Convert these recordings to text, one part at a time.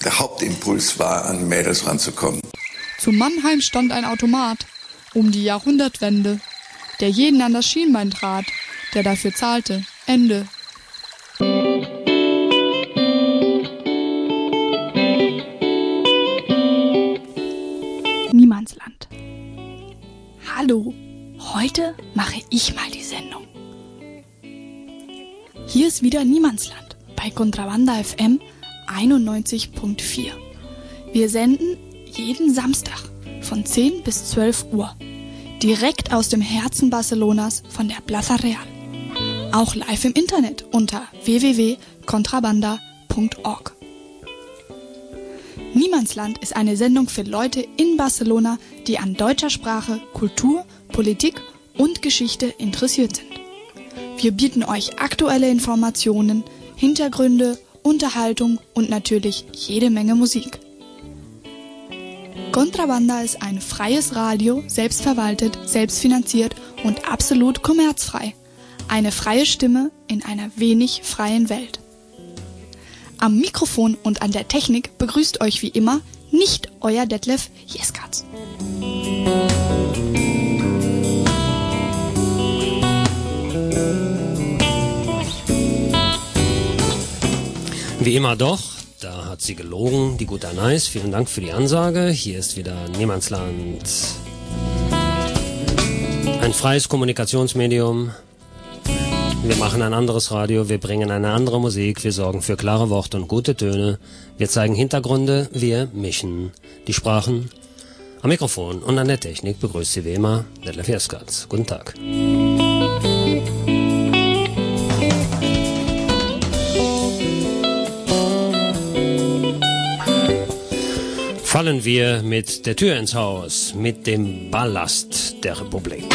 der Hauptimpuls war, an Mädels ranzukommen. Zu Mannheim stand ein Automat um die Jahrhundertwende, der jeden an das Schienbein trat, der dafür zahlte. Ende. Niemandsland. Hallo, heute mache ich mal die Sendung. Hier ist wieder Niemandsland bei Contrabanda FM 91.4. Wir senden jeden Samstag von 10 bis 12 Uhr, direkt aus dem Herzen Barcelonas von der Plaza Real. Auch live im Internet unter www.contrabanda.org. Niemandsland ist eine Sendung für Leute in Barcelona, die an deutscher Sprache, Kultur, Politik und Geschichte interessiert sind. Wir bieten euch aktuelle Informationen, Hintergründe, Unterhaltung und natürlich jede Menge Musik. Contrabanda ist ein freies Radio, selbstverwaltet, selbstfinanziert und absolut kommerzfrei. Eine freie Stimme in einer wenig freien Welt. Am Mikrofon und an der Technik begrüßt euch wie immer nicht euer Detlef Jeskatz. Wie immer doch, da hat sie gelogen, die Gute Nice. Vielen Dank für die Ansage. Hier ist wieder Niemandsland. Ein freies Kommunikationsmedium. Wir machen ein anderes Radio, wir bringen eine andere Musik, wir sorgen für klare Worte und gute Töne. Wir zeigen Hintergründe, wir mischen die Sprachen. Am Mikrofon und an der Technik begrüßt sie wie immer Detlef Jeskatz. Guten Tag. Fallen wir mit der Tür ins Haus, mit dem Ballast der Republik.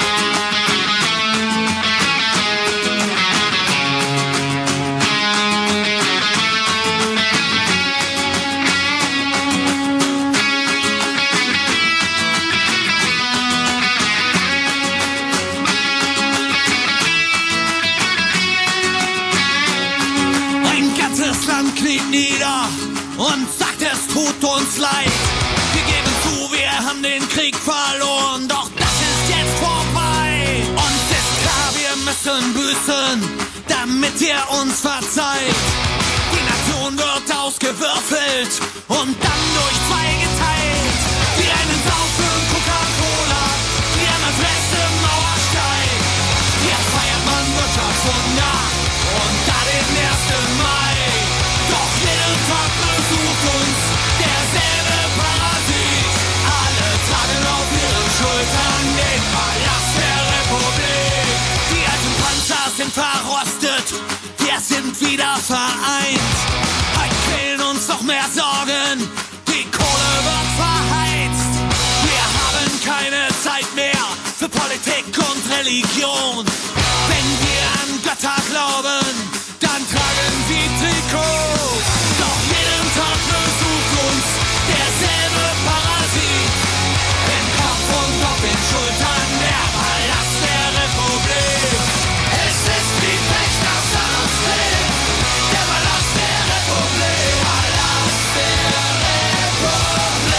Ein ganzes Land kniet nieder und sagt, es tut uns leid. Wir geben zu, wir haben den Krieg verloren, doch das ist jetzt vorbei. Uns ist klar, wir müssen büßen, damit ihr uns verzeiht. Die Nation wird ausgewürfelt und dann durch zwei geteilt. Die einen saufen Coca-Cola, die anderen fressen Mauerstein. Hier feiert man Wirtschaftswunder und da den 1. Mai. Doch jeden Tag besucht uns derselbe Parasit. Alle tragen auf ihren Schultern den Ballast der Republik. Die alten Panzer sind verrostet, wir sind wieder vereint. Heute quälen uns noch mehr Sorgen, die Kohle wird verheizt. Wir haben keine Zeit mehr für Politik und Religion. Wenn wir an Götter glauben, dann tragen sie Trikots. Doch jeden Tag besucht uns derselbe Parasit. Im Kopf und auf den Schultern der Ballast der Republik. Es ist wie Pech, das an uns klebt. Der Ballast der Republik. Ballast der Republik.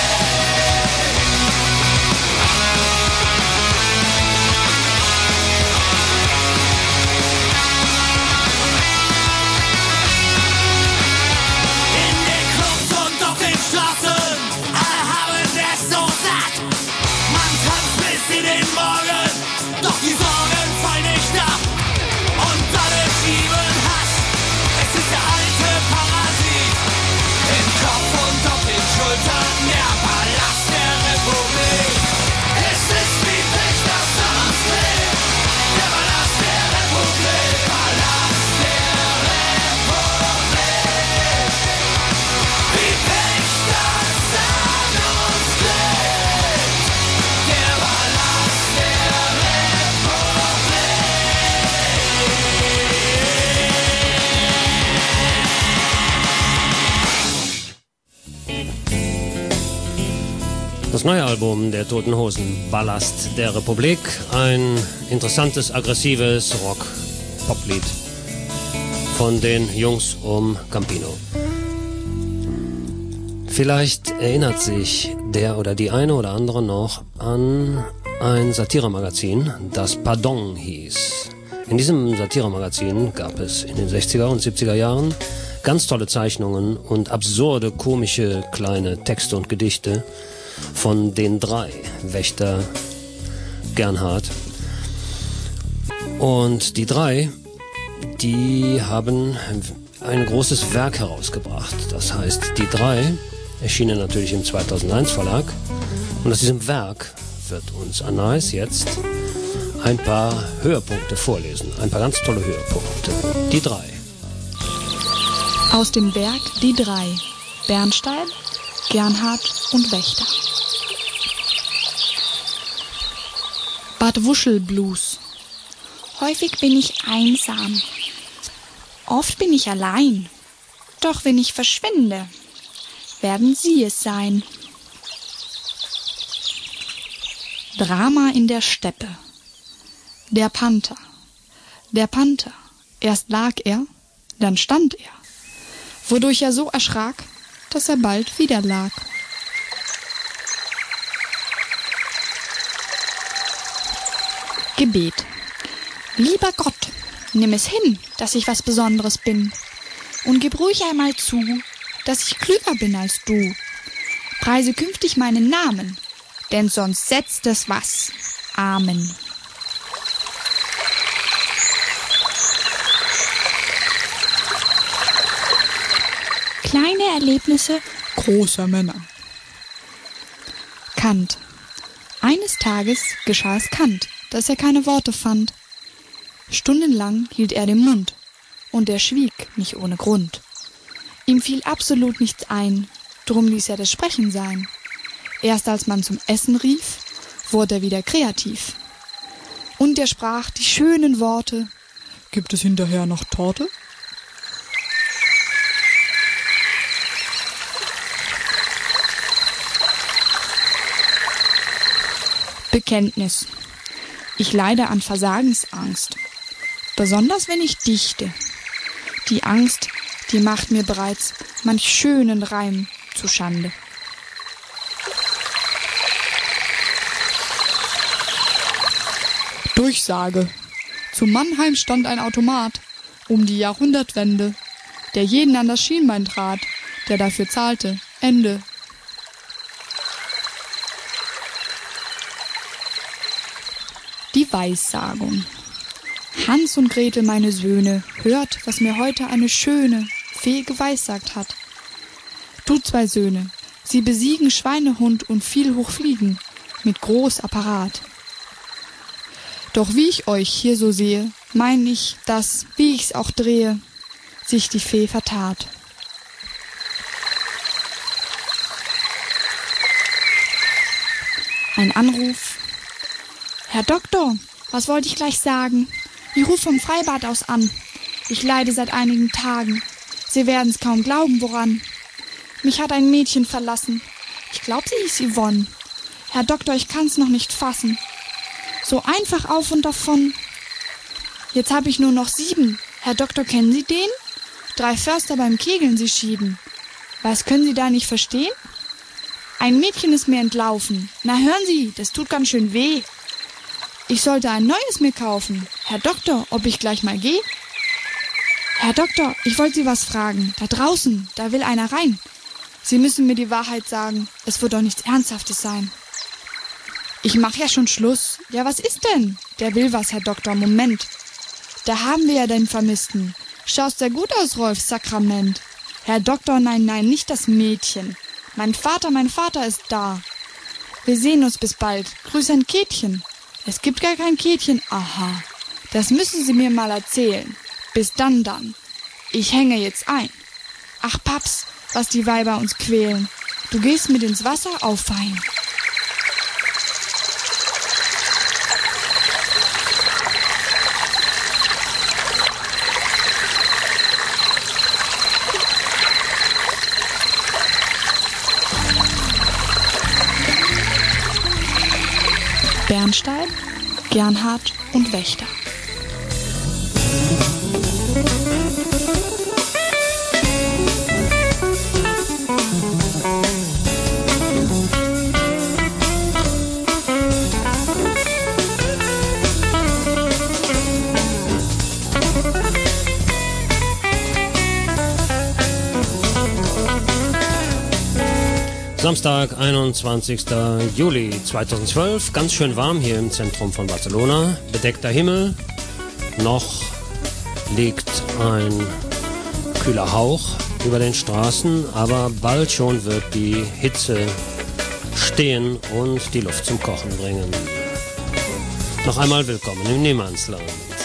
In den Clubs und auf den Straßen, alle haben es so satt. Man tanzt bis in den Morgen, doch die Sorgen fallen nicht ab. Und alle schieben Hass, es ist der alte Parasit. Im Kopf und auf den Schultern der Ballast der Republik. Es ist wie Pech, das an uns klebt. Der Ballast der Republik. Ballast der Republik. Wie Pech, das an uns klebt. Der Ballast der Das neue Album der Toten Hosen, Ballast der Republik, ein interessantes, aggressives Rock-Pop-Lied von den Jungs um Campino. Vielleicht erinnert sich der oder die eine oder andere noch an ein Satiremagazin, das Pardon hieß. In diesem Satiremagazin gab es in den 60er und 70er Jahren ganz tolle Zeichnungen und absurde, komische kleine Texte und Gedichte von den drei, Wächter, Gernhardt. Und die drei, die haben ein großes Werk herausgebracht. Das heißt, die drei erschienen natürlich im 2001 Verlag. Und aus diesem Werk wird uns Anais jetzt ein paar Höhepunkte vorlesen. Ein paar ganz tolle Höhepunkte. Die drei. Aus dem Werk Die drei. Bernstein, Gernhardt und Wächter. Bad Wuschel Blues. Häufig bin ich einsam. Oft bin ich allein. Doch wenn ich verschwinde, werden Sie es sein. Drama in der Steppe. Der Panther. Der Panther. Erst lag er, dann stand er, wodurch er so erschrak, dass er bald wieder lag. Gebet. Lieber Gott, nimm es hin, dass ich was Besonderes bin, und gib ruhig einmal zu, dass ich klüger bin als du. Preise künftig meinen Namen, denn sonst setzt es was. Amen. Kleine Erlebnisse großer Männer. Kant. Eines Tages geschah es Kant, dass er keine Worte fand. Stundenlang hielt er den Mund, und er schwieg nicht ohne Grund. Ihm fiel absolut nichts ein, drum ließ er das Sprechen sein. Erst als man zum Essen rief, wurde er wieder kreativ. Und er sprach die schönen Worte: Gibt es hinterher noch Torte? Bekenntnis. Ich leide an Versagensangst, besonders wenn ich dichte. Die Angst, die macht mir bereits manch schönen Reim zu Schande. Durchsage. Zu Mannheim stand ein Automat um die Jahrhundertwende, der jeden an das Schienbein trat, der dafür zahlte. Ende. Die Weissagung. Hans und Gretel, meine Söhne, hört, was mir heute eine schöne Fee geweissagt hat. Du zwei Söhne, sie besiegen Schweinehund und viel hochfliegen mit Großapparat. Doch wie ich euch hier so sehe, mein ich, dass, wie ich's auch drehe, sich die Fee vertat. Ein Anruf. Herr Doktor, was wollte ich gleich sagen? Ich rufe vom Freibad aus an. Ich leide seit einigen Tagen. Sie werden's kaum glauben, woran. Mich hat ein Mädchen verlassen. Ich glaub, sie hieß Yvonne. Herr Doktor, ich kann's noch nicht fassen. So einfach auf und davon. Jetzt hab ich nur noch 7. Herr Doktor, kennen Sie den? 3 Förster beim Kegeln sie schieben. Was können Sie da nicht verstehen? Ein Mädchen ist mir entlaufen. Na hören Sie, das tut ganz schön weh. Ich sollte ein neues mir kaufen. Herr Doktor, ob ich gleich mal gehe? Herr Doktor, ich wollte Sie was fragen. Da draußen, da will einer rein. Sie müssen mir die Wahrheit sagen. Es wird doch nichts Ernsthaftes sein. Ich mach ja schon Schluss. Ja, was ist denn? Der will was, Herr Doktor. Moment. Da haben wir ja den Vermissten. Schaust sehr gut aus, Rolf, Sakrament. Herr Doktor, nein, nein, nicht das Mädchen. Mein Vater ist da. Wir sehen uns bis bald. Grüß ein Kätchen. Es gibt gar kein Kätchen. Aha, das müssen Sie mir mal erzählen. Bis dann. Ich hänge jetzt ein. Ach, Paps, was die Weiber uns quälen. Du gehst mit ins Wasser, auf fein. Bernstein, Gernhardt und Wächter. Samstag, 21. Juli 2012, ganz schön warm hier im Zentrum von Barcelona, bedeckter Himmel, noch liegt ein kühler Hauch über den Straßen, aber bald schon wird die Hitze stehen und die Luft zum Kochen bringen. Noch einmal willkommen im Niemandsland.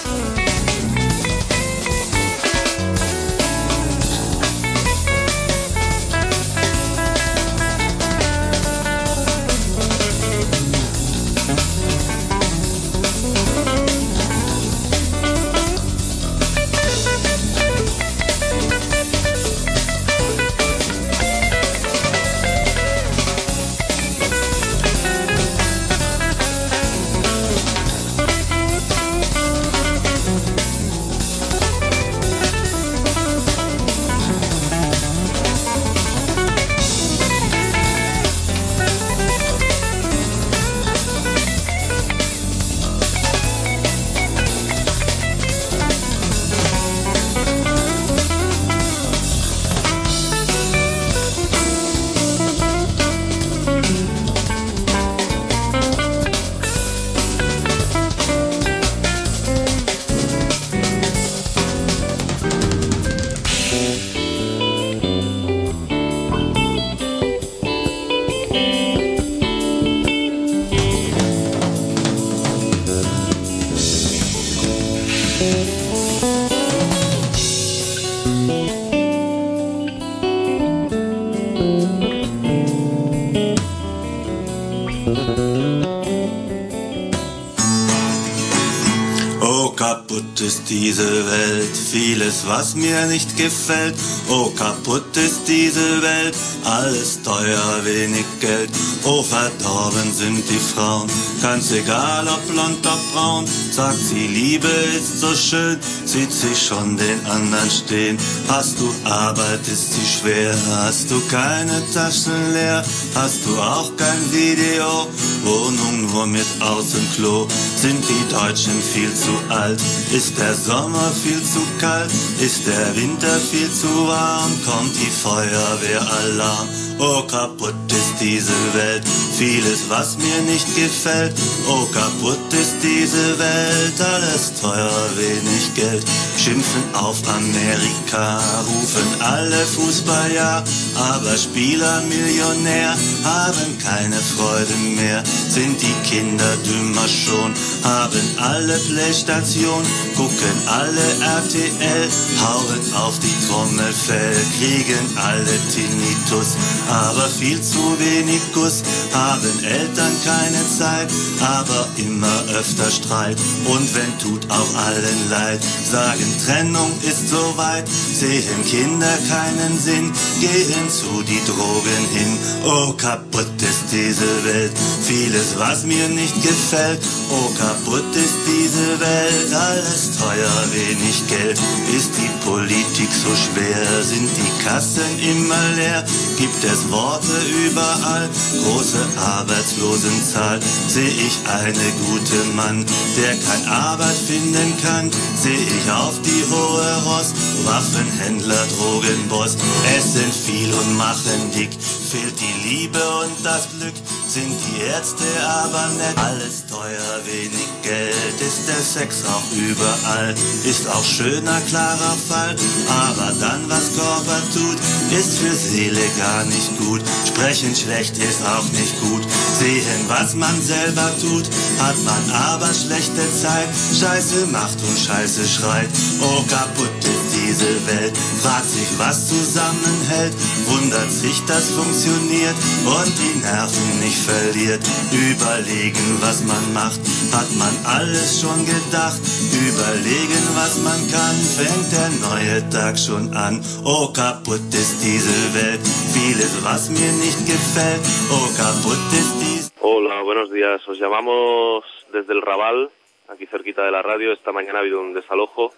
Ist diese Welt, vieles was mir nicht gefällt. Oh, kaputt ist diese Welt, alles teuer, wenig Geld. Oh, verdorben sind die Frauen, ganz egal ob blond, ob braun. Sagt sie, Liebe ist so schön, sieht sie schon den anderen stehen. Hast du Arbeit, ist sie schwer, hast du keine Taschen leer. Hast du auch kein Video, Wohnung nur mit Außenklo. Sind die Deutschen viel zu alt, ist der Sommer viel zu kalt, ist der Winter viel zu warm, kommt die Feuerwehralarm. Oh, kaputt ist diese Welt, vieles was mir nicht gefällt. Oh, kaputt ist diese Welt, alles teuer, wenig Geld. Schimpfen auf Amerika, rufen alle Fußball ja, aber Spieler Millionär haben keine Freude mehr. Sind die Kinder dümmer schon, haben alle Playstation, gucken alle RTL, hauen auf die Trommelfell, kriegen alle Tinnitus, aber viel zu wenig Guss, haben Eltern keine Zeit, aber immer öfter Streit. Und wenn tut auch allen leid, sagen Trennung ist so weit, sehen Kinder keinen Sinn, gehen zu die Drogen hin. Oh, kaputt ist diese Welt, vieles was mir nicht gefällt. Oh, kaputt ist diese Welt, alles teuer, wenig Geld. Ist die Politik so schwer, sind die Kassen immer leer, gibt es Worte überall, große Arbeitslosenzahl. Seh ich eine gute Mann, der kein Arbeit finden kann, seh ich auf die hohe Ross, Waffenhändler, Drogenboss. Essen viel und machen dick, fehlt die Liebe und das Glück, sind die Ärzte aber nett. Alles teuer, wenig Geld, ist der Sex auch überall, ist auch schöner, klarer Fall, aber dann was Körper tut, ist für Seele gar nicht gut. Sprechen schlecht ist auch nicht gut, sehen was man selber tut, hat man aber schlechte Zeit, Scheiße macht und Scheiße schreit. Oh, kaputt ist diese Welt, fragt sich was zusammenhält, wundert sich, das funktioniert und die Nerven nicht verliert. Überlegen was man macht, hat man alles schon gedacht, überlegen was man kann, fängt der neue Tag schon an. Oh, kaputt ist diese Welt, vieles was mir nicht gefällt. Oh, kaputt ist dies. Hola, buenos días, os llamamos desde el Raval, aquí cerquita de la radio. Esta mañana ha habido un desalojo.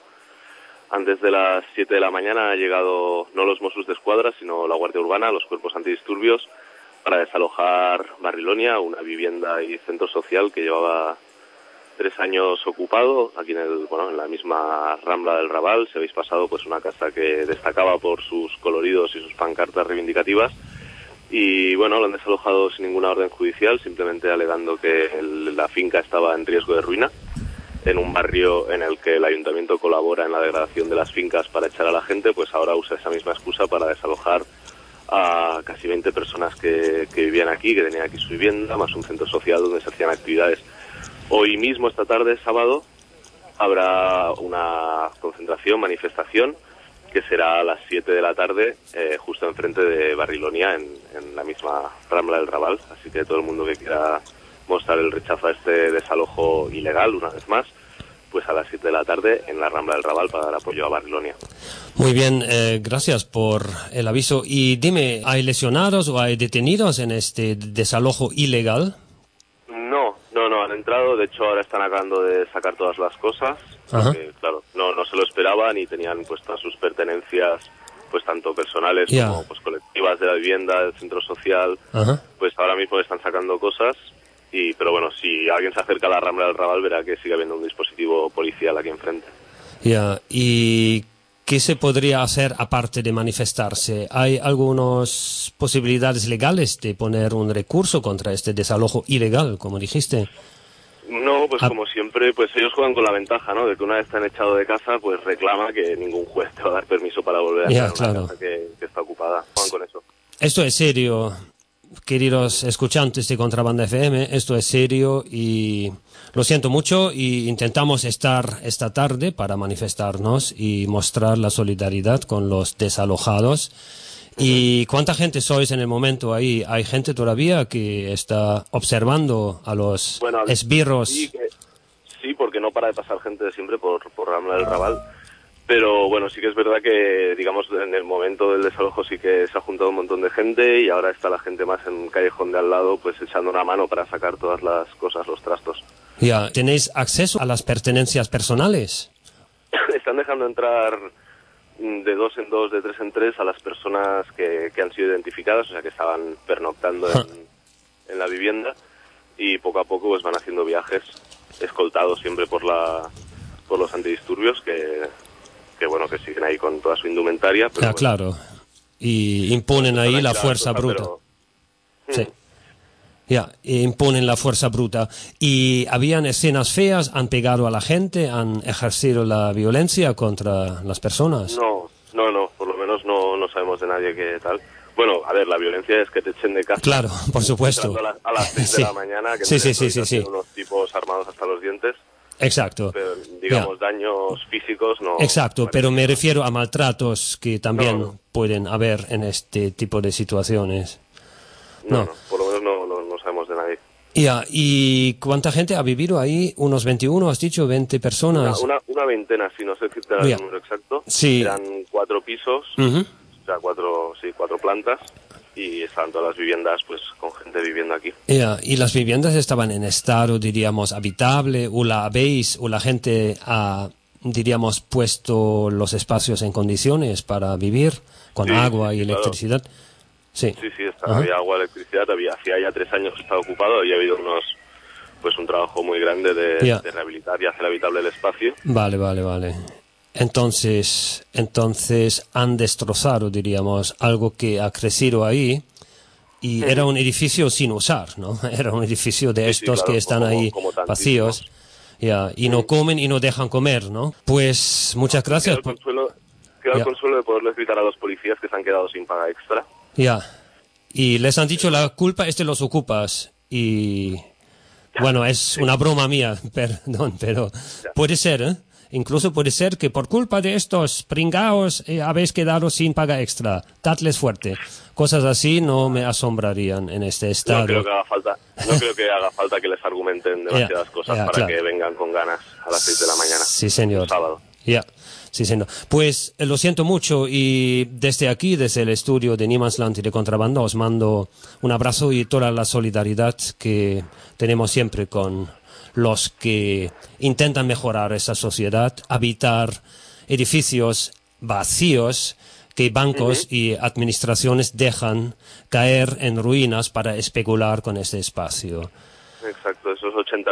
Antes de las 7 de la mañana ha llegado no los Mossos de Escuadra, sino la Guardia Urbana, los cuerpos antidisturbios, para desalojar Barrilonia, una vivienda y centro social que llevaba 3 años ocupado, aquí en la misma Rambla del Raval. Si habéis pasado, pues una casa que destacaba por sus coloridos y sus pancartas reivindicativas, y bueno, lo han desalojado sin ninguna orden judicial, simplemente alegando que la finca estaba en riesgo de ruina, en un barrio en el que el ayuntamiento colabora en la degradación de las fincas para echar a la gente, pues ahora usa esa misma excusa para desalojar a casi 20 personas que vivían aquí, que tenían aquí su vivienda, más un centro social donde se hacían actividades. Hoy mismo, esta tarde, sábado, habrá una concentración, manifestación, que será a las 7 de la tarde, justo enfrente de Barrilonia, en la misma Rambla del Raval. Así que todo el mundo que quiera mostrar el rechazo a este desalojo ilegal, una vez más, pues a las 7 de la tarde en la Rambla del Raval para dar apoyo a Barrilonia. Muy bien, gracias por el aviso. Y dime, ¿hay lesionados o hay detenidos en este desalojo ilegal? No, han entrado, de hecho ahora están acabando de sacar todas las cosas, porque, claro, no se lo esperaban y tenían pues todas sus pertenencias, pues tanto personales como pues colectivas de la vivienda, del centro social, pues ahora mismo están sacando cosas, pero bueno, si alguien se acerca a la Rambla del Raval verá que sigue habiendo un dispositivo policial aquí enfrente. ¿Y qué se podría hacer aparte de manifestarse? ¿Hay algunas posibilidades legales de poner un recurso contra este desalojo ilegal, como dijiste? No, pues como siempre, pues ellos juegan con la ventaja, ¿no? De que una vez te han echado de casa, pues reclama que ningún juez te va a dar permiso para volver a entrar a una casa que está ocupada. Juegan con eso. Esto es serio, queridos escuchantes de Contrabanda FM, esto es serio y lo siento mucho y intentamos estar esta tarde para manifestarnos y mostrar la solidaridad con los desalojados. ¿Y cuánta gente sois en el momento ahí? ¿Hay gente todavía que está observando a los esbirros? Sí, porque no para de pasar gente siempre por Rambla del Raval. Pero bueno, sí que es verdad que, digamos, en el momento del desalojo sí que se ha juntado un montón de gente y ahora está la gente más en un callejón de al lado, pues echando una mano para sacar todas las cosas, los trastos. ¿Tenéis acceso a las pertenencias personales? Están dejando entrar de 2 en 2, de 3 en 3 a las personas que han sido identificadas, o sea, que estaban pernoctando en la vivienda, y poco a poco pues van haciendo viajes escoltados siempre por los antidisturbios que bueno, que siguen ahí con toda su indumentaria. Pero bueno, claro, y imponen ahí la fuerza bruta. Sí. Imponen la fuerza bruta. ¿Y habían escenas feas? ¿Han pegado a la gente? ¿Han ejercido la violencia contra las personas? No, por lo menos no sabemos de nadie que tal. Bueno, a ver, la violencia es que te echen de casa. Claro, por supuesto. A las 6 de la mañana, que sí. unos tipos armados hasta los dientes. Exacto. Pero, digamos, daños físicos no. Exacto, pero me refiero a maltratos que también pueden haber en este tipo de situaciones. No, por lo menos no sabemos de nadie. ¿Y cuánta gente ha vivido ahí? ¿Unos 21, has dicho? ¿20 personas? Una veintena, si no sé si te da el número exacto. Sí. Eran 4 pisos, o sea, 4 plantas, y estaban todas las viviendas pues con gente viviendo aquí. ¿Y las viviendas estaban en estado, diríamos, habitable? ¿O la gente ha, diríamos, puesto los espacios en condiciones para vivir con agua y electricidad? Claro. Sí, había agua, electricidad, hacía ya 3 años que estaba ocupado y ha habido un trabajo muy grande de rehabilitar y hacer habitable el espacio. Vale. Entonces han destrozado, diríamos, algo que ha crecido ahí y era un edificio sin usar, ¿no? Era un edificio de estos que están ahí vacíos y no comen y no dejan comer, ¿no? Pues muchas gracias. Queda el consuelo de poderles gritar a los policías que se han quedado sin paga extra. Y les han dicho la culpa es de los ocupas y bueno, es una broma mía, perdón, pero puede ser, ¿eh? Incluso puede ser que por culpa de estos pringaos habéis quedado sin paga extra, dadles fuerte. Cosas así no me asombrarían en este estado. No creo que haga falta que les argumenten demasiadas cosas para que vengan con ganas a las 6 de la mañana. Sí, señor. Un sábado. Sí, señor. Pues lo siento mucho y desde aquí, desde el estudio de Niemandsland y de Contrabanda, os mando un abrazo y toda la solidaridad que tenemos siempre con los que intentan mejorar esa sociedad, habitar edificios vacíos que bancos y administraciones dejan caer en ruinas para especular con ese espacio. Exacto, esas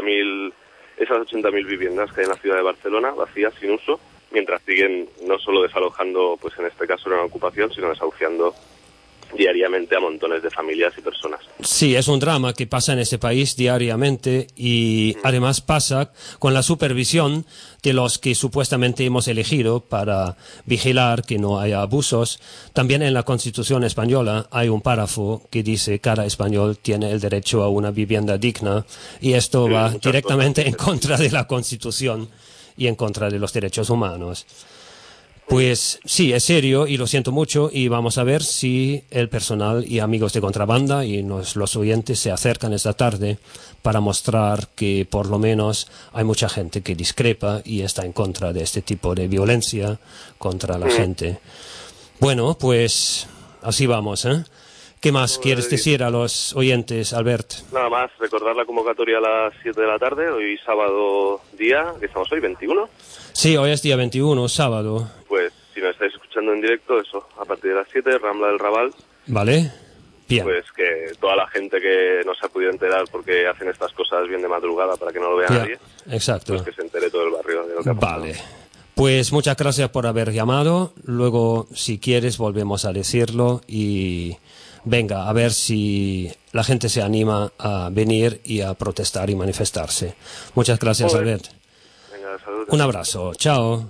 80.000 viviendas que hay en la ciudad de Barcelona, vacías, sin uso, mientras siguen no solo desalojando, pues en este caso era una ocupación, sino desahuciando diariamente a montones de familias y personas. Sí, es un drama que pasa en este país diariamente y además pasa con la supervisión de los que supuestamente hemos elegido para vigilar que no haya abusos. También en la Constitución española hay un párrafo que dice que cada español tiene el derecho a una vivienda digna y esto va directamente en contra de la Constitución y en contra de los derechos humanos. Pues sí, es serio y lo siento mucho y vamos a ver si el personal y amigos de Contrabanda y los oyentes se acercan esta tarde para mostrar que por lo menos hay mucha gente que discrepa y está en contra de este tipo de violencia contra la gente. Bueno, pues así vamos, ¿eh? ¿Qué más quieres decir a los oyentes, Albert? Nada más, recordar la convocatoria a las 7 de la tarde, hoy sábado día, ¿qué estamos hoy? ¿21? Sí, hoy es día 21, sábado. Pues si me estáis escuchando en directo, eso, a partir de las 7, Rambla del Raval. Vale, bien. Pues que toda la gente que no se ha podido enterar porque hacen estas cosas bien de madrugada para que no lo vea nadie, exacto. Pues que se entere todo el barrio de lo que ha pasado. Vale. Pues muchas gracias por haber llamado. Luego, si quieres, volvemos a decirlo y venga, a ver si la gente se anima a venir y a protestar y manifestarse. Muchas gracias, Albert. Venga, saludos. Un abrazo. Chao.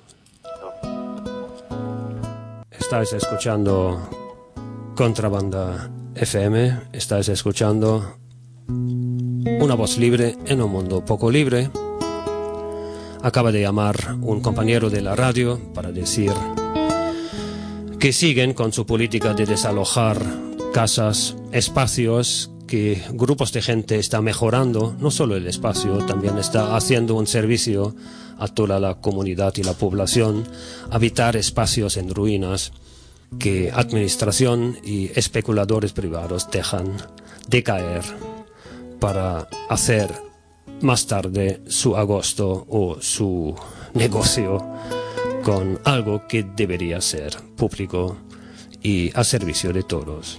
Estáis escuchando Contrabanda FM. Estáis escuchando una voz libre en un mundo poco libre. Acaba de llamar un compañero de la radio para decir que siguen con su política de desalojar casas, espacios, que grupos de gente están mejorando, no solo el espacio, también está haciendo un servicio a toda la comunidad y la población, habitar espacios en ruinas que administración y especuladores privados dejan de caer para hacer más tarde su agosto o su negocio con algo que debería ser público y a servicio de todos.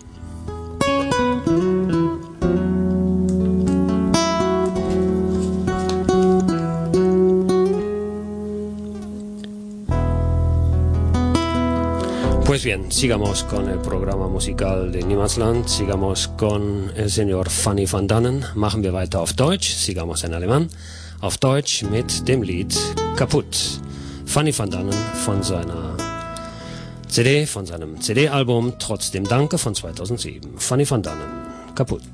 Pues bien, sigamos con el programa musical de Niemandsland, sigamos con el señor Fanny van Dannen, machen wir weiter auf Deutsch, sigamos en alemán, auf Deutsch mit dem Lied Kaputt. Fanny van Dannen von seiner CD, von seinem CD-Album Trotzdem Danke von 2007. Fanny van Dannen, Kaputt.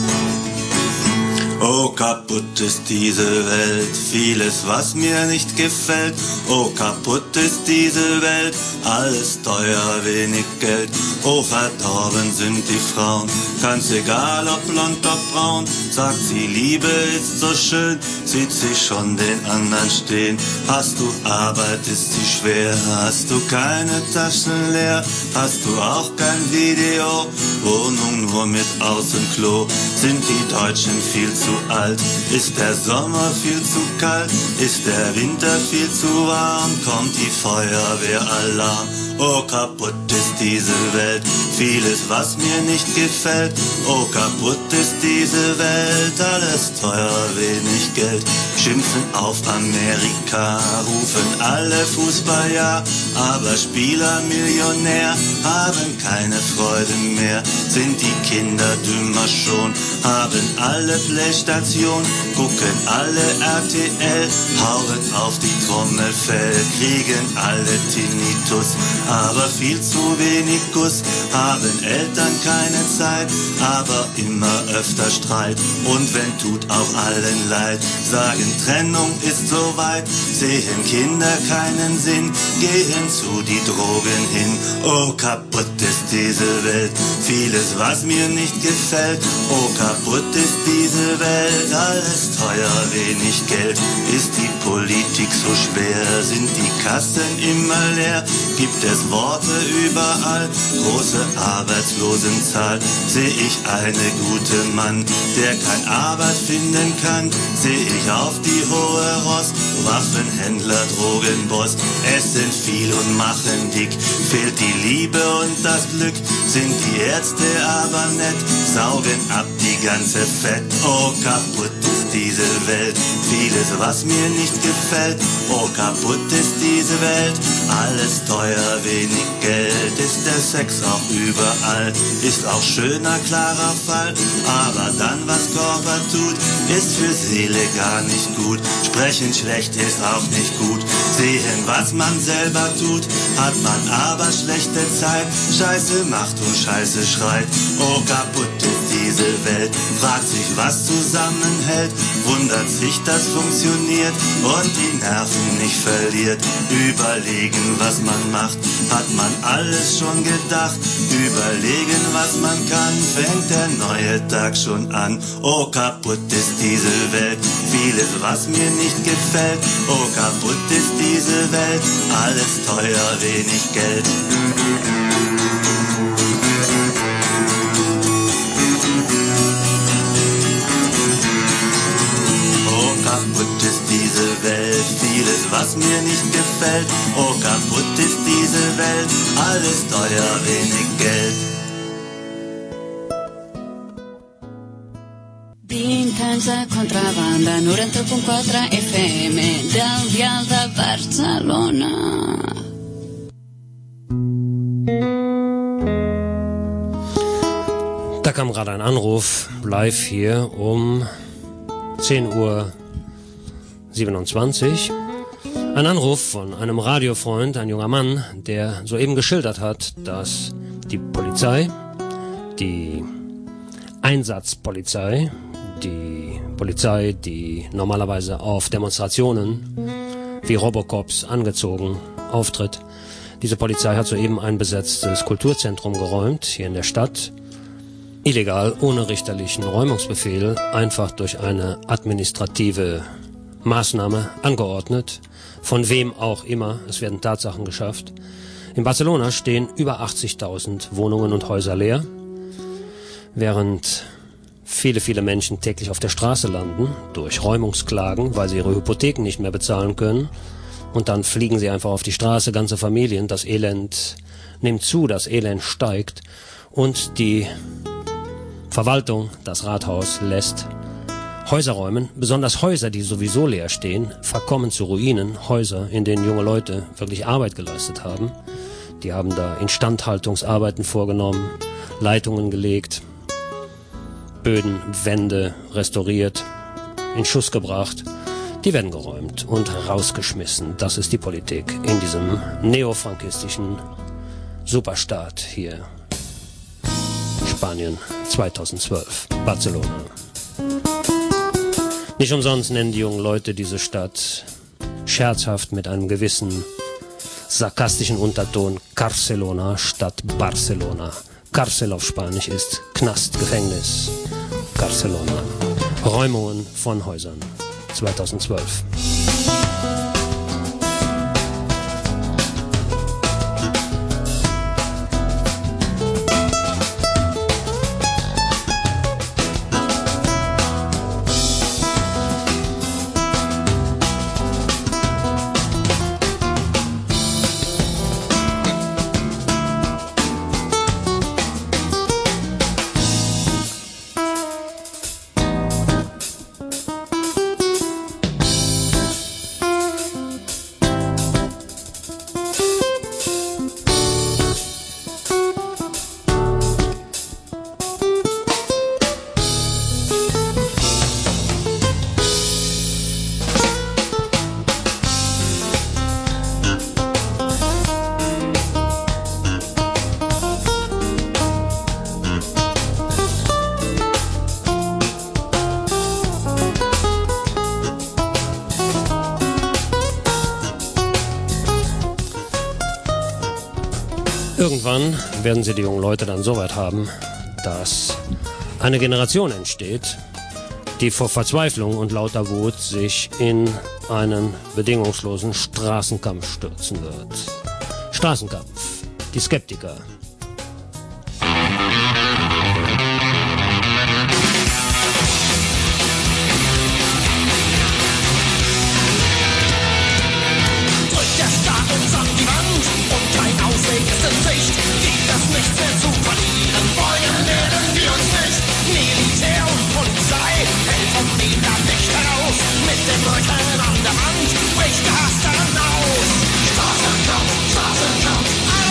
Oh, kaputt ist diese Welt, vieles, was mir nicht gefällt. Oh, kaputt ist diese Welt, alles teuer, wenig Geld. Oh, verdorben sind die Frauen, ganz egal ob blond, ob braun. Sagt sie, Liebe ist so schön, sieht sie schon den anderen stehen. Hast du Arbeit, ist sie schwer, hast du keine Taschen leer. Hast du auch kein Video, Wohnung nur mit Außenklo. Sind die Deutschen viel zu alt? Ist der Sommer viel zu kalt? Ist der Winter viel zu warm? Kommt die Feuerwehralarm? Oh, kaputt ist diese Welt, vieles, was mir nicht gefällt. Oh, kaputt ist diese Welt, alles teuer, wenig Geld. Schimpfen auf Amerika, rufen alle Fußball ja, aber Spieler, Millionär, haben keine Freude mehr. Sind die Kinder dümmer schon, haben alle Playstation, gucken alle RTL, hauen auf die Trommelfell, kriegen alle Tinnitus, aber viel zu wenig Guss, haben Eltern keine Zeit, aber immer öfter Streit. Und wenn tut auch allen leid, sagen Trennung ist so weit, sehen Kinder keinen Sinn, gehen zu die Drogen hin. Oh, kaputt ist diese Welt, vieles, was mir nicht gefällt. Oh, kaputt ist diese Welt, alles teuer, wenig Geld. Ist die Politik so schwer, sind die Kassen immer leer, gibt es Worte überall, große Arbeitslosenzahl. Seh ich eine gute Mann, der kein Arbeit finden kann, seh ich auf die hohe Ross, Waffenhändler, Drogenboss. Essen viel und machen dick, fehlt die Liebe und das Glück, sind die Ärzte aber nett, saugen ab die ganze Fett. Oh, kaputt ist diese Welt, vieles, was mir nicht gefällt. Oh, kaputt ist diese Welt, alles teuer, wenig Geld, ist der Sex auch überall, ist auch schöner, klarer Fall, aber dann, was Körper tut, ist für Seele gar nicht gut, sprechen schlecht ist auch nicht gut, sehen, was man selber tut, hat man aber schlechte Zeit, Scheiße macht und Scheiße schreit, oh kaputt ist diese Welt, fragt sich, was zusammenhält, wundert sich, das funktioniert und die Nerven nicht verliert, überlegen, was man macht, hat man alles schon gedacht, überlegen, was man kann, fängt der neue Tag schon an, oh kaputt ist diese Welt, vieles, was mir nicht gefällt, oh kaputt ist diese Welt, alles teuer, wenig Geld. Kaputt ist diese Welt, vieles, was mir nicht gefällt. Oh, kaputt ist diese Welt, alles teuer, wenig Geld. Intensa contrabanda 90.4 FM del dial de Barcelona. Da kam gerade ein Anruf live hier um 10:27 Uhr. Ein Anruf von einem Radiofreund, ein junger Mann, der soeben geschildert hat, dass die Polizei, die Einsatzpolizei, die Polizei, die normalerweise auf Demonstrationen wie Robocops angezogen auftritt, diese Polizei hat soeben ein besetztes Kulturzentrum geräumt, hier in der Stadt, illegal, ohne richterlichen Räumungsbefehl, einfach durch eine administrative Maßnahme angeordnet, von wem auch immer, es werden Tatsachen geschafft. In Barcelona stehen über 80.000 Wohnungen und Häuser leer, während viele, viele Menschen täglich auf der Straße landen, durch Räumungsklagen, weil sie ihre Hypotheken nicht mehr bezahlen können. Und dann fliegen sie einfach auf die Straße, ganze Familien. Das Elend nimmt zu, das Elend steigt. Und die Verwaltung, das Rathaus, lässt Häuser räumen, besonders Häuser, die sowieso leer stehen, verkommen zu Ruinen, Häuser, in denen junge Leute wirklich Arbeit geleistet haben. Die haben da Instandhaltungsarbeiten vorgenommen, Leitungen gelegt, Böden, Wände restauriert, in Schuss gebracht. Die werden geräumt und rausgeschmissen. Das ist die Politik in diesem neofrankistischen Superstaat hier. Spanien 2012, Barcelona. Nicht umsonst nennen die jungen Leute diese Stadt scherzhaft mit einem gewissen sarkastischen Unterton Carcelona statt Barcelona. Cárcel auf Spanisch ist Knast, Gefängnis. Barcelona. Räumungen von Häusern 2012. Irgendwann werden sie die jungen Leute dann so weit haben, dass eine Generation entsteht, die vor Verzweiflung und lauter Wut sich in einen bedingungslosen Straßenkampf stürzen wird. Straßenkampf, die Skeptiker. Straßenkampf, Straßenkampf,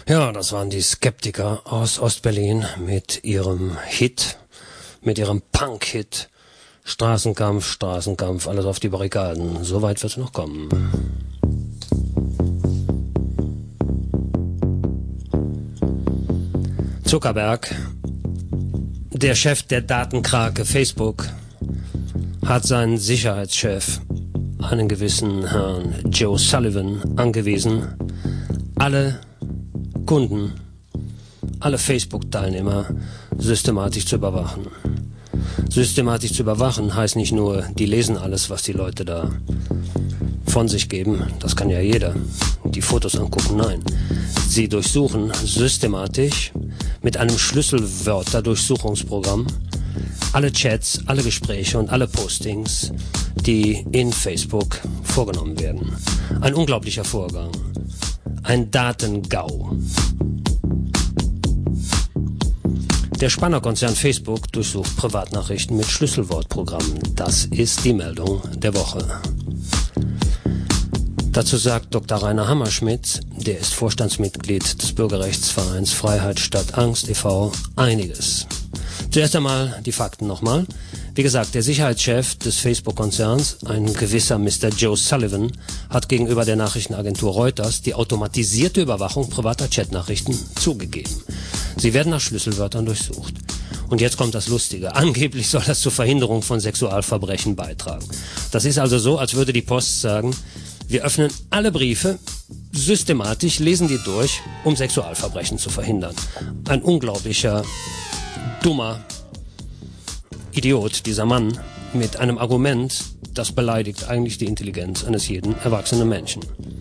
Ja, das waren die Skeptiker aus Ostberlin mit ihrem Punk-Hit. Straßenkampf, alles auf die Barrikaden. So weit wird's noch kommen. Zuckerberg, der Chef der Datenkrake Facebook, hat seinen Sicherheitschef, einen gewissen Herrn Joe Sullivan, angewiesen, alle Kunden, alle Facebook-Teilnehmer systematisch zu überwachen. Systematisch zu überwachen heißt nicht nur, die lesen alles, was die Leute da von sich geben, das kann ja jeder, die Fotos angucken, nein. Sie durchsuchen systematisch mit einem Schlüsselwörter-Durchsuchungsprogramm alle Chats, alle Gespräche und alle Postings, die in Facebook vorgenommen werden. Ein unglaublicher Vorgang. Ein Datengau. Der Spannerkonzern Facebook durchsucht Privatnachrichten mit Schlüsselwortprogrammen. Das ist die Meldung der Woche. Dazu sagt Dr. Rainer Hammerschmidt, der ist Vorstandsmitglied des Bürgerrechtsvereins Freiheit statt Angst e.V., einiges. Zuerst einmal die Fakten nochmal. Wie gesagt, der Sicherheitschef des Facebook-Konzerns, ein gewisser Mr. Joe Sullivan, hat gegenüber der Nachrichtenagentur Reuters die automatisierte Überwachung privater Chatnachrichten zugegeben. Sie werden nach Schlüsselwörtern durchsucht. Und jetzt kommt das Lustige. Angeblich soll das zur Verhinderung von Sexualverbrechen beitragen. Das ist also so, als würde die Post sagen, wir öffnen alle Briefe systematisch, lesen die durch, um Sexualverbrechen zu verhindern. Ein unglaublicher, dummer Idiot, dieser Mann, mit einem Argument, das beleidigt eigentlich die Intelligenz eines jeden erwachsenen Menschen.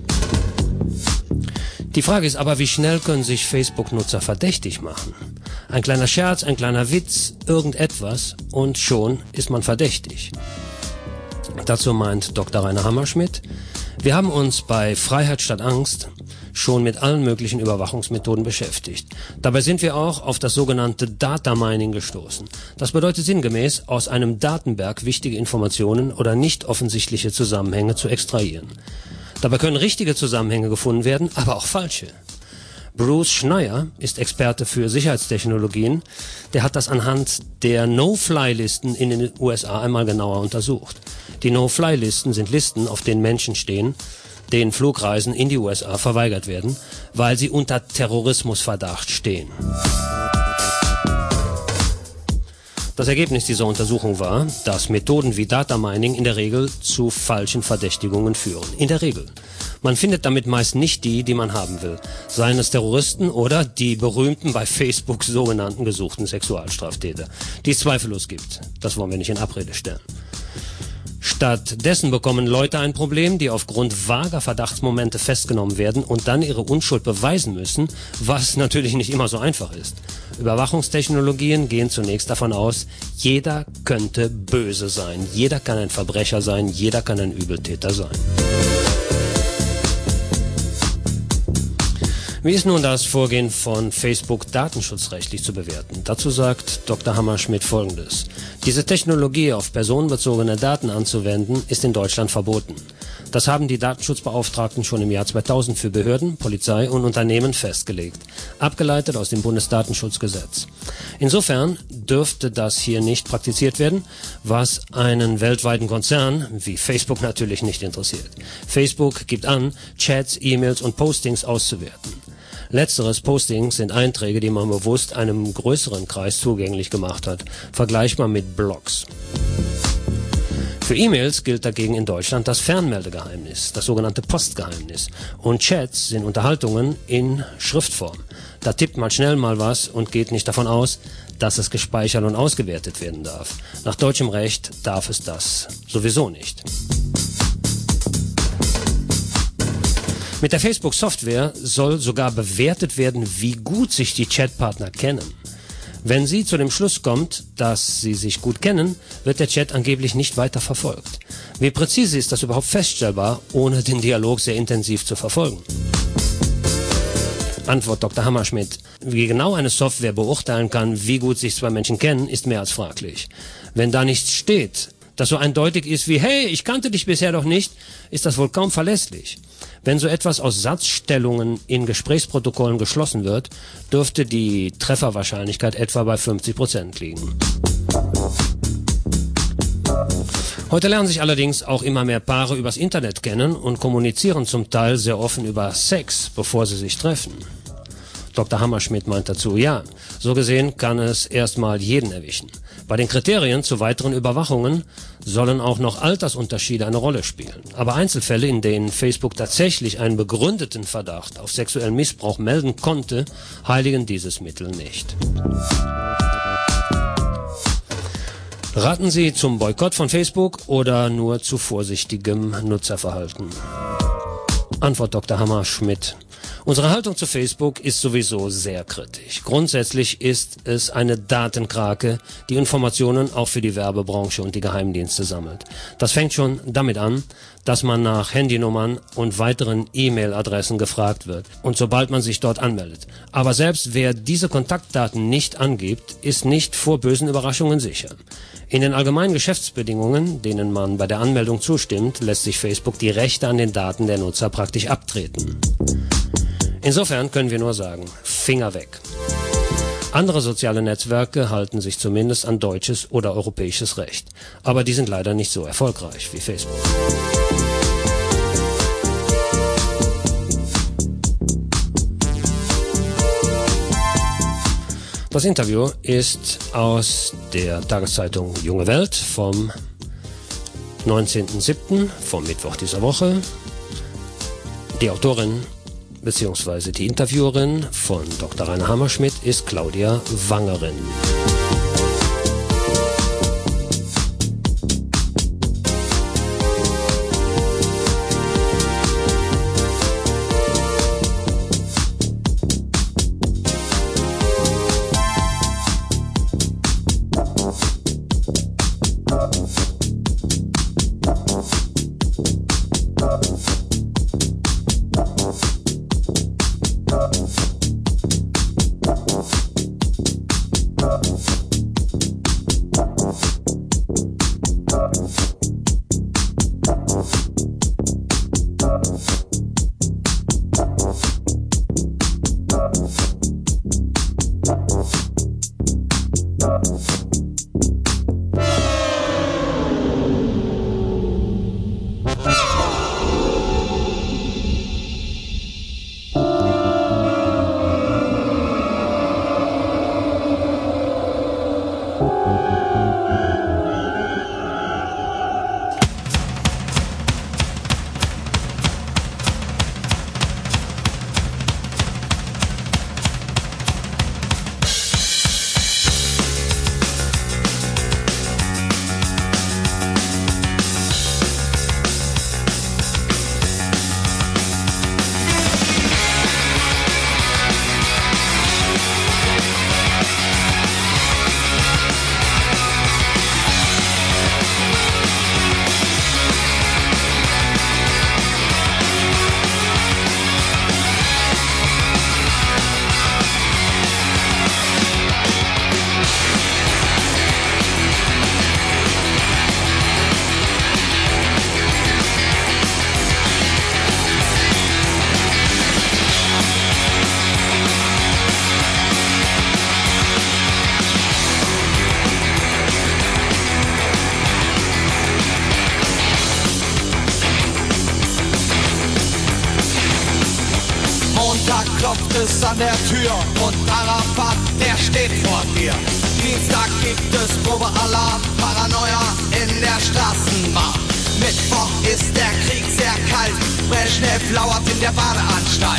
Die Frage ist aber, wie schnell können sich Facebook-Nutzer verdächtig machen? Ein kleiner Scherz, ein kleiner Witz, irgendetwas und schon ist man verdächtig. Dazu meint Dr. Rainer Hammerschmidt, wir haben uns bei Freiheit statt Angst schon mit allen möglichen Überwachungsmethoden beschäftigt. Dabei sind wir auch auf das sogenannte Data Mining gestoßen. Das bedeutet sinngemäß, aus einem Datenberg wichtige Informationen oder nicht offensichtliche Zusammenhänge zu extrahieren. Dabei können richtige Zusammenhänge gefunden werden, aber auch falsche. Bruce Schneier ist Experte für Sicherheitstechnologien. Der hat das anhand der No-Fly-Listen in den USA einmal genauer untersucht. Die No-Fly-Listen sind Listen, auf denen Menschen stehen, denen Flugreisen in die USA verweigert werden, weil sie unter Terrorismusverdacht stehen. Das Ergebnis dieser Untersuchung war, dass Methoden wie Data Mining in der Regel zu falschen Verdächtigungen führen. In der Regel. Man findet damit meist nicht die, die man haben will. Seien es Terroristen oder die berühmten bei Facebook sogenannten gesuchten Sexualstraftäter, die es zweifellos gibt. Das wollen wir nicht in Abrede stellen. Stattdessen bekommen Leute ein Problem, die aufgrund vager Verdachtsmomente festgenommen werden und dann ihre Unschuld beweisen müssen, was natürlich nicht immer so einfach ist. Überwachungstechnologien gehen zunächst davon aus, jeder könnte böse sein, jeder kann ein Verbrecher sein, jeder kann ein Übeltäter sein. Wie ist nun das Vorgehen von Facebook datenschutzrechtlich zu bewerten? Dazu sagt Dr. Hammerschmidt Folgendes. Diese Technologie auf personenbezogene Daten anzuwenden, ist in Deutschland verboten. Das haben die Datenschutzbeauftragten schon im Jahr 2000 für Behörden, Polizei und Unternehmen festgelegt, abgeleitet aus dem Bundesdatenschutzgesetz. Insofern dürfte das hier nicht praktiziert werden, was einen weltweiten Konzern wie Facebook natürlich nicht interessiert. Facebook gibt an, Chats, E-Mails und Postings auszuwerten. Letzteres Postings sind Einträge, die man bewusst einem größeren Kreis zugänglich gemacht hat, vergleichbar mit Blogs. Für E-Mails gilt dagegen in Deutschland das Fernmeldegeheimnis, das sogenannte Postgeheimnis. Und Chats sind Unterhaltungen in Schriftform. Da tippt man schnell mal was und geht nicht davon aus, dass es gespeichert und ausgewertet werden darf. Nach deutschem Recht darf es das sowieso nicht. Mit der Facebook-Software soll sogar bewertet werden, wie gut sich die Chatpartner kennen. Wenn sie zu dem Schluss kommt, dass sie sich gut kennen, wird der Chat angeblich nicht weiter verfolgt. Wie präzise ist das überhaupt feststellbar, ohne den Dialog sehr intensiv zu verfolgen? Antwort Dr. Hammerschmidt. Wie genau eine Software beurteilen kann, wie gut sich zwei Menschen kennen, ist mehr als fraglich. Wenn da nichts steht, das so eindeutig ist wie, hey, ich kannte dich bisher doch nicht, ist das wohl kaum verlässlich. Wenn so etwas aus Satzstellungen in Gesprächsprotokollen geschlossen wird, dürfte die Trefferwahrscheinlichkeit etwa bei 50% liegen. Heute lernen sich allerdings auch immer mehr Paare übers Internet kennen und kommunizieren zum Teil sehr offen über Sex, bevor sie sich treffen. Dr. Hammerschmidt meint dazu, ja, so gesehen kann es erstmal jeden erwischen. Bei den Kriterien zu weiteren Überwachungen sollen auch noch Altersunterschiede eine Rolle spielen. Aber Einzelfälle, in denen Facebook tatsächlich einen begründeten Verdacht auf sexuellen Missbrauch melden konnte, heiligen dieses Mittel nicht. Raten Sie zum Boykott von Facebook oder nur zu vorsichtigem Nutzerverhalten? Antwort Dr. Hammerschmidt. Unsere Haltung zu Facebook ist sowieso sehr kritisch. Grundsätzlich ist es eine Datenkrake, die Informationen auch für die Werbebranche und die Geheimdienste sammelt. Das fängt schon damit an, dass man nach Handynummern und weiteren E-Mail-Adressen gefragt wird und sobald man sich dort anmeldet. Aber selbst wer diese Kontaktdaten nicht angibt, ist nicht vor bösen Überraschungen sicher. In den allgemeinen Geschäftsbedingungen, denen man bei der Anmeldung zustimmt, lässt sich Facebook die Rechte an den Daten der Nutzer praktisch abtreten. Insofern können wir nur sagen, Finger weg. Andere soziale Netzwerke halten sich zumindest an deutsches oder europäisches Recht. Aber die sind leider nicht so erfolgreich wie Facebook. Das Interview ist aus der Tageszeitung Junge Welt vom 19.07., vom Mittwoch dieser Woche. Die Autorin bzw. die Interviewerin von Dr. Rainer Hammerschmidt ist Claudia Wangerin. Es an der Tür und Arafat, der steht vor dir. Dienstag gibt es Probealarm, Paranoia in der Straßenbahn. Mittwoch ist der Krieg sehr kalt, Brezhnev lauert in der Badeanstalt.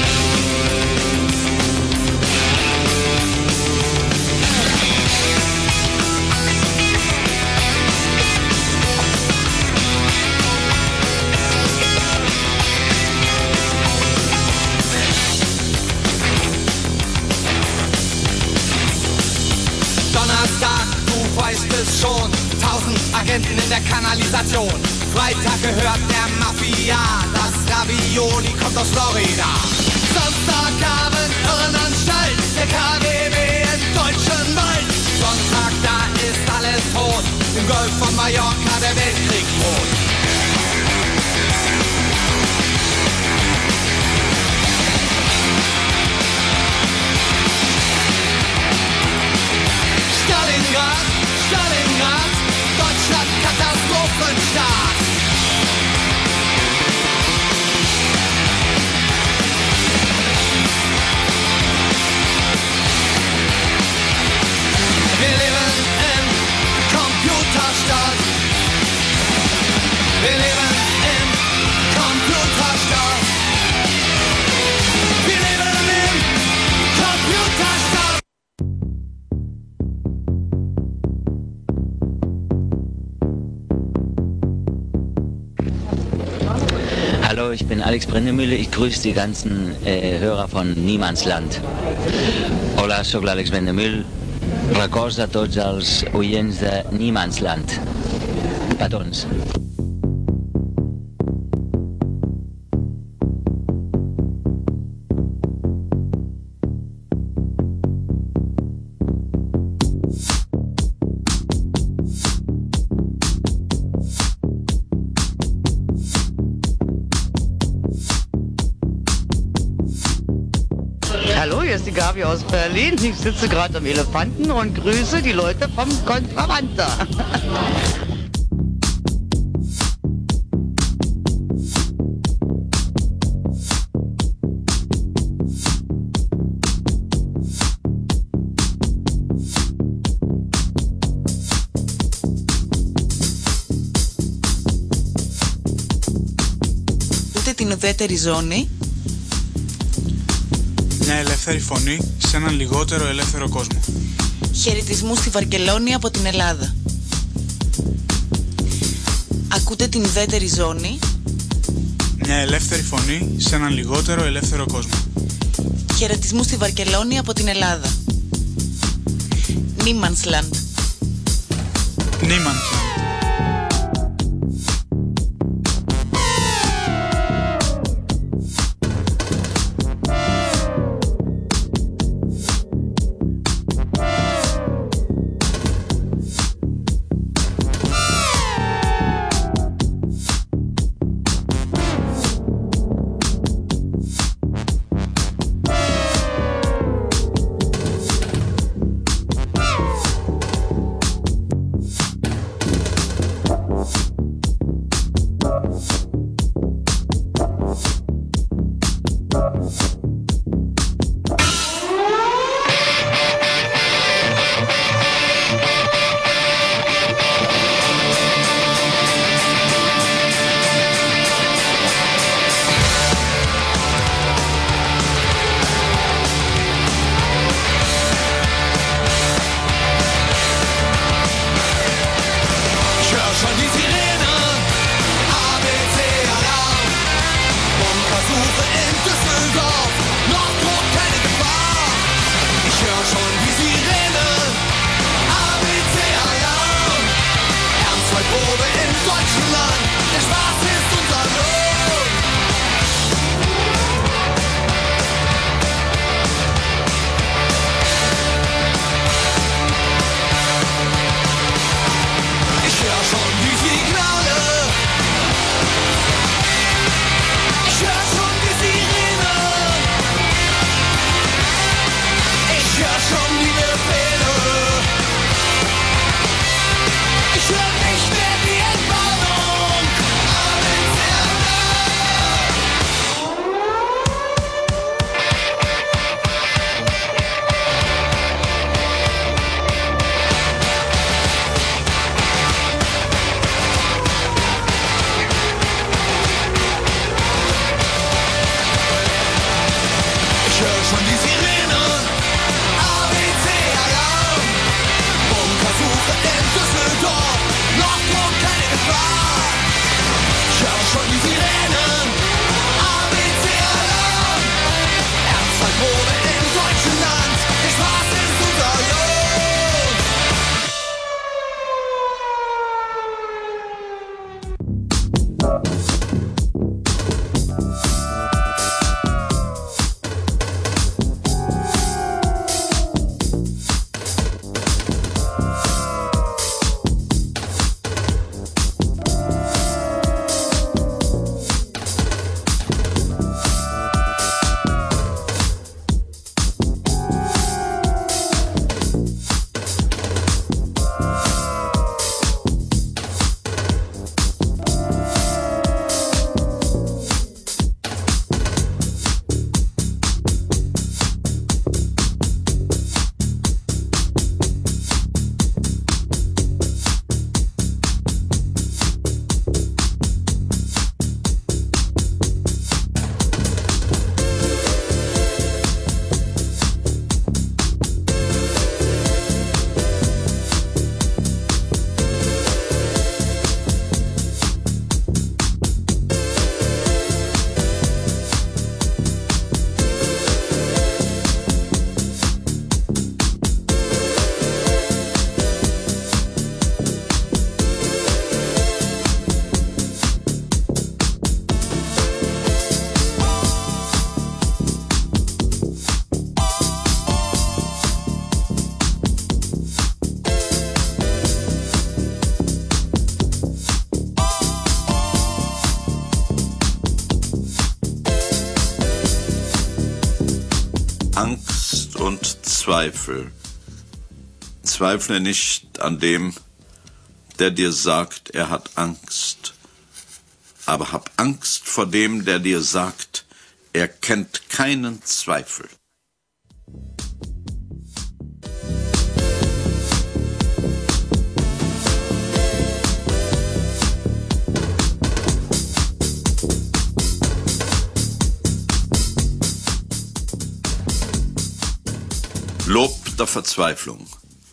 Donnerstag, du weißt es schon, 1000 Agenten in der Kanalisation. Freitag gehört der Mafia, das Ravioli kommt aus Florida. Samstagabend Irrenanstalt, der KGB im deutschen Wald. Sonntag, da ist alles tot, im Golf von Mallorca der Weltkrieg droht. ich bin Alex Brendemühle, ich grüße die ganzen Hörer von Niemandsland. Hola, soc l'Àlex Brendemühle, records a tots els oients de Niemandsland. Petons. Hallo, hier ist die Gabi aus Berlin. Ich sitze gerade am Elefanten und grüße die Leute vom Kontrabanter. Ούτε την ουδέτερη ζώνη. Μια ελεύθερη φωνή σε έναν λιγότερο ελεύθερο κόσμο. Χαιρετισμούς στη Βαρκελόνη από την Ελλάδα. Ακούτε την ουδέτερη ζώνη. Μια ελεύθερη φωνή σε έναν λιγότερο ελεύθερο κόσμο. Χαιρετισμούς στη Βαρκελόνη από την Ελλάδα. Niemandsland. Niemandsland. Zweifel. Zweifle nicht an dem, der dir sagt, er hat Angst. Aber hab Angst vor dem, der dir sagt, er kennt keinen Zweifel. Lob der Verzweiflung.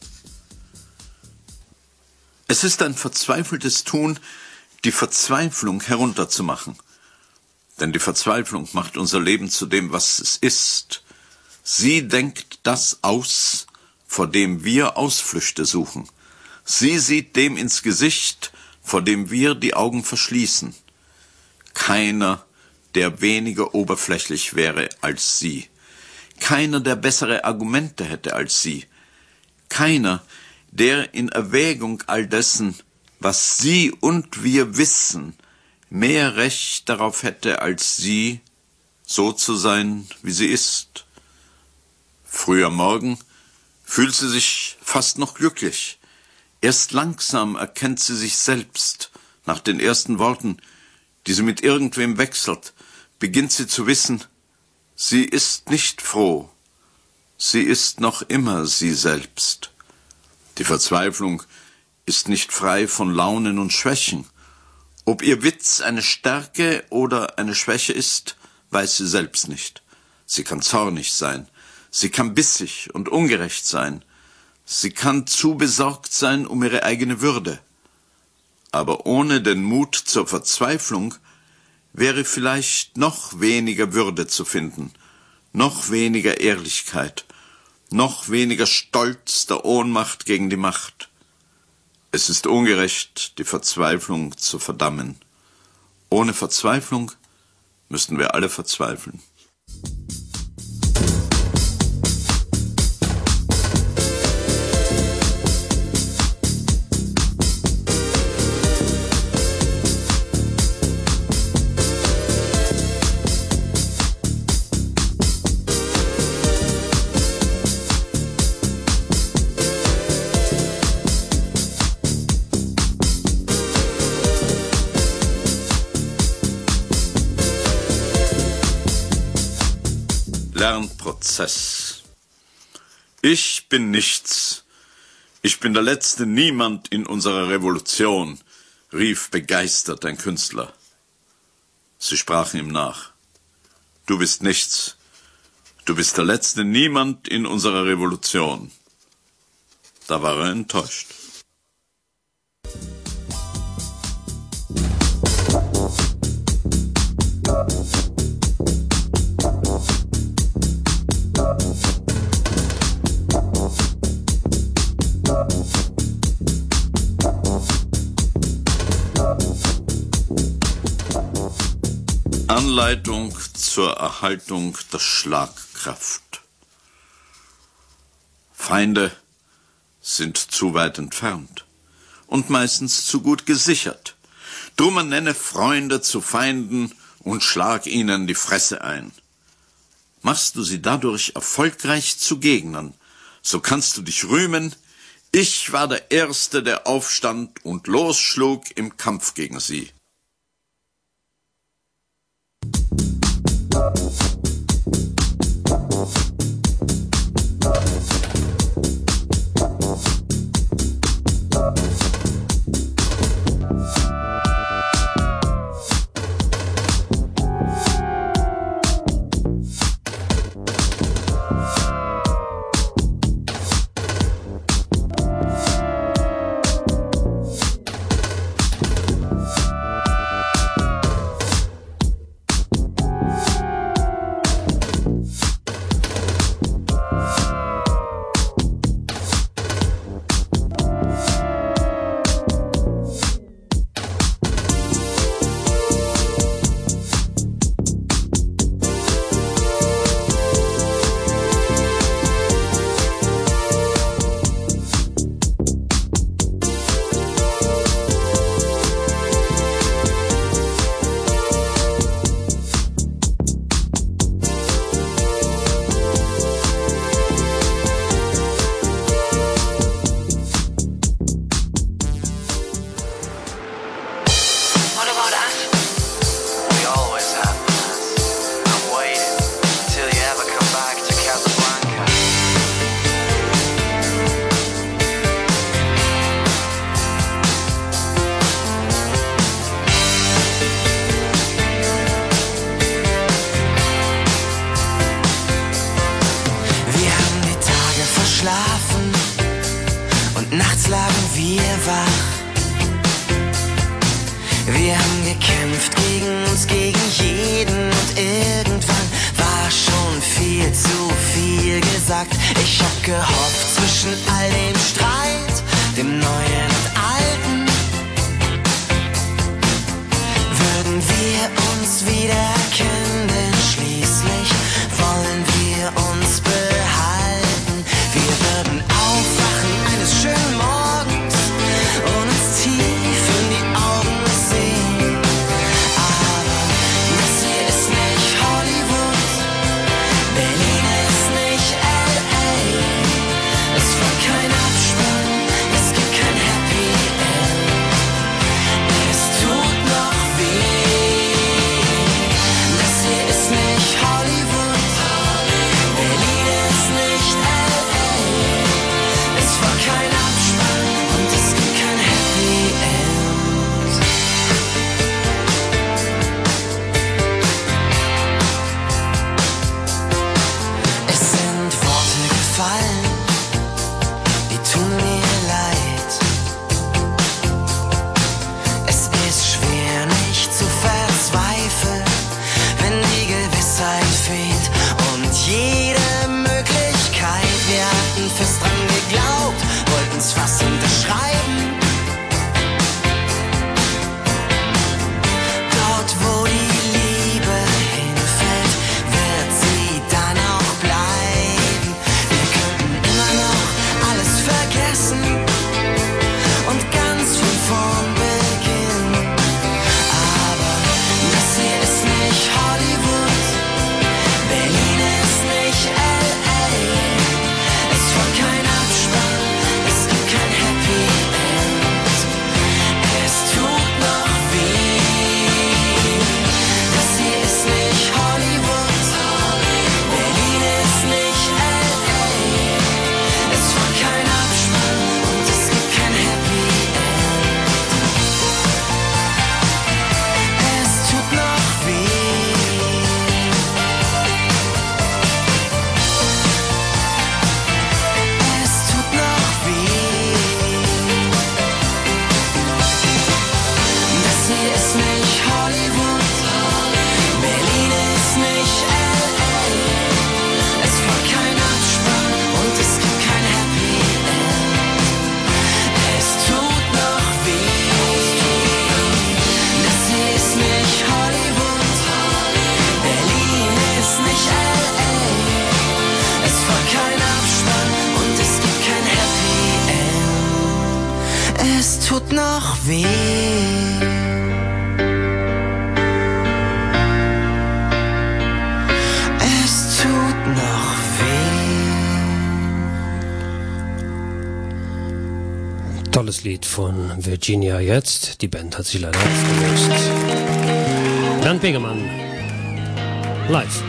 Es ist ein verzweifeltes Tun, die Verzweiflung herunterzumachen. Denn die Verzweiflung macht unser Leben zu dem, was es ist. Sie denkt das aus, vor dem wir Ausflüchte suchen. Sie sieht dem ins Gesicht, vor dem wir die Augen verschließen. Keiner, der weniger oberflächlich wäre als sie. Keiner, der bessere Argumente hätte als sie. Keiner, der in Erwägung all dessen, was sie und wir wissen, mehr Recht darauf hätte als sie, so zu sein, wie sie ist. Früh am Morgen fühlt sie sich fast noch glücklich. Erst langsam erkennt sie sich selbst. Nach den ersten Worten, die sie mit irgendwem wechselt, beginnt sie zu wissen, sie ist nicht froh. Sie ist noch immer sie selbst. Die Verzweiflung ist nicht frei von Launen und Schwächen. Ob ihr Witz eine Stärke oder eine Schwäche ist, weiß sie selbst nicht. Sie kann zornig sein. Sie kann bissig und ungerecht sein. Sie kann zu besorgt sein um ihre eigene Würde. Aber ohne den Mut zur Verzweiflung wäre vielleicht noch weniger Würde zu finden, noch weniger Ehrlichkeit, noch weniger Stolz der Ohnmacht gegen die Macht. Es ist ungerecht, die Verzweiflung zu verdammen. Ohne Verzweiflung müssten wir alle verzweifeln. Lernprozess. Ich bin nichts. Ich bin der letzte Niemand in unserer Revolution, rief begeistert ein Künstler. Sie sprachen ihm nach. Du bist nichts. Du bist der letzte Niemand in unserer Revolution. Da war er enttäuscht. Anleitung zur Erhaltung der Schlagkraft. Feinde sind zu weit entfernt und meistens zu gut gesichert. Drum nenne Freunde zu Feinden und schlag ihnen die Fresse ein. Machst du sie dadurch erfolgreich zu Gegnern, so kannst du dich rühmen, ich war der Erste, der aufstand und losschlug im Kampf gegen sie. lagen wir wach. Wir haben gekämpft gegen uns, gegen jeden und irgendwann war schon viel zu viel gesagt. Ich hab gehofft zwischen all dem Streit, dem Neuen und Alten, würden wir uns wiedererkennen, denn schließlich wollen wir uns behalten. Wir würden aufwachen eines schönen Morgens und uns tief in die Augen sehen. Aber das hier ist nicht Hollywood, Berlin ist nicht LA. Es war kein Abspann, es gibt kein Happy End. Es tut noch weh. Das hier ist nicht Hollywood, Berlin ist nicht LA. Es war kein Abspann und es gibt kein Happy End. Es sind Worte gefallen, die tun mir leid. Es ist schwer nicht zu verzweifeln, wenn die Gewissheit fehlt und jede Möglichkeit. Wir hatten fest dran geglaubt, wollten's fast unterschreiben. Dort, wo die Liebe hinfällt, wird sie dann auch bleiben. Wir könnten immer noch alles vergessen und ganz von vorn beginnen. Aber das hier ist nicht Hollywood, Berlin ist nicht LA. Es war kein Abspann, es gibt kein Happy End. Es tut noch weh. Das hier ist nicht Hollywood, Berlin ist nicht LA. Es war kein Abspann und es gibt kein Happy End. Es tut noch weh. Es tut noch weh. Das hier ist nicht Hollywood, Berlin ist nicht LA. Es war kein Abspann und es gibt kein Happy End. Es tut noch weh. Das hier ist nicht Hollywood, Berlin ist nicht LA. Es war kein Abspann und es gibt kein Happy End. Es tut noch weh. Es tut noch weh. Tolles Lied von Virginia jetzt. Die Band hat sich leider aufgelöst. Bernd Begemann. Live.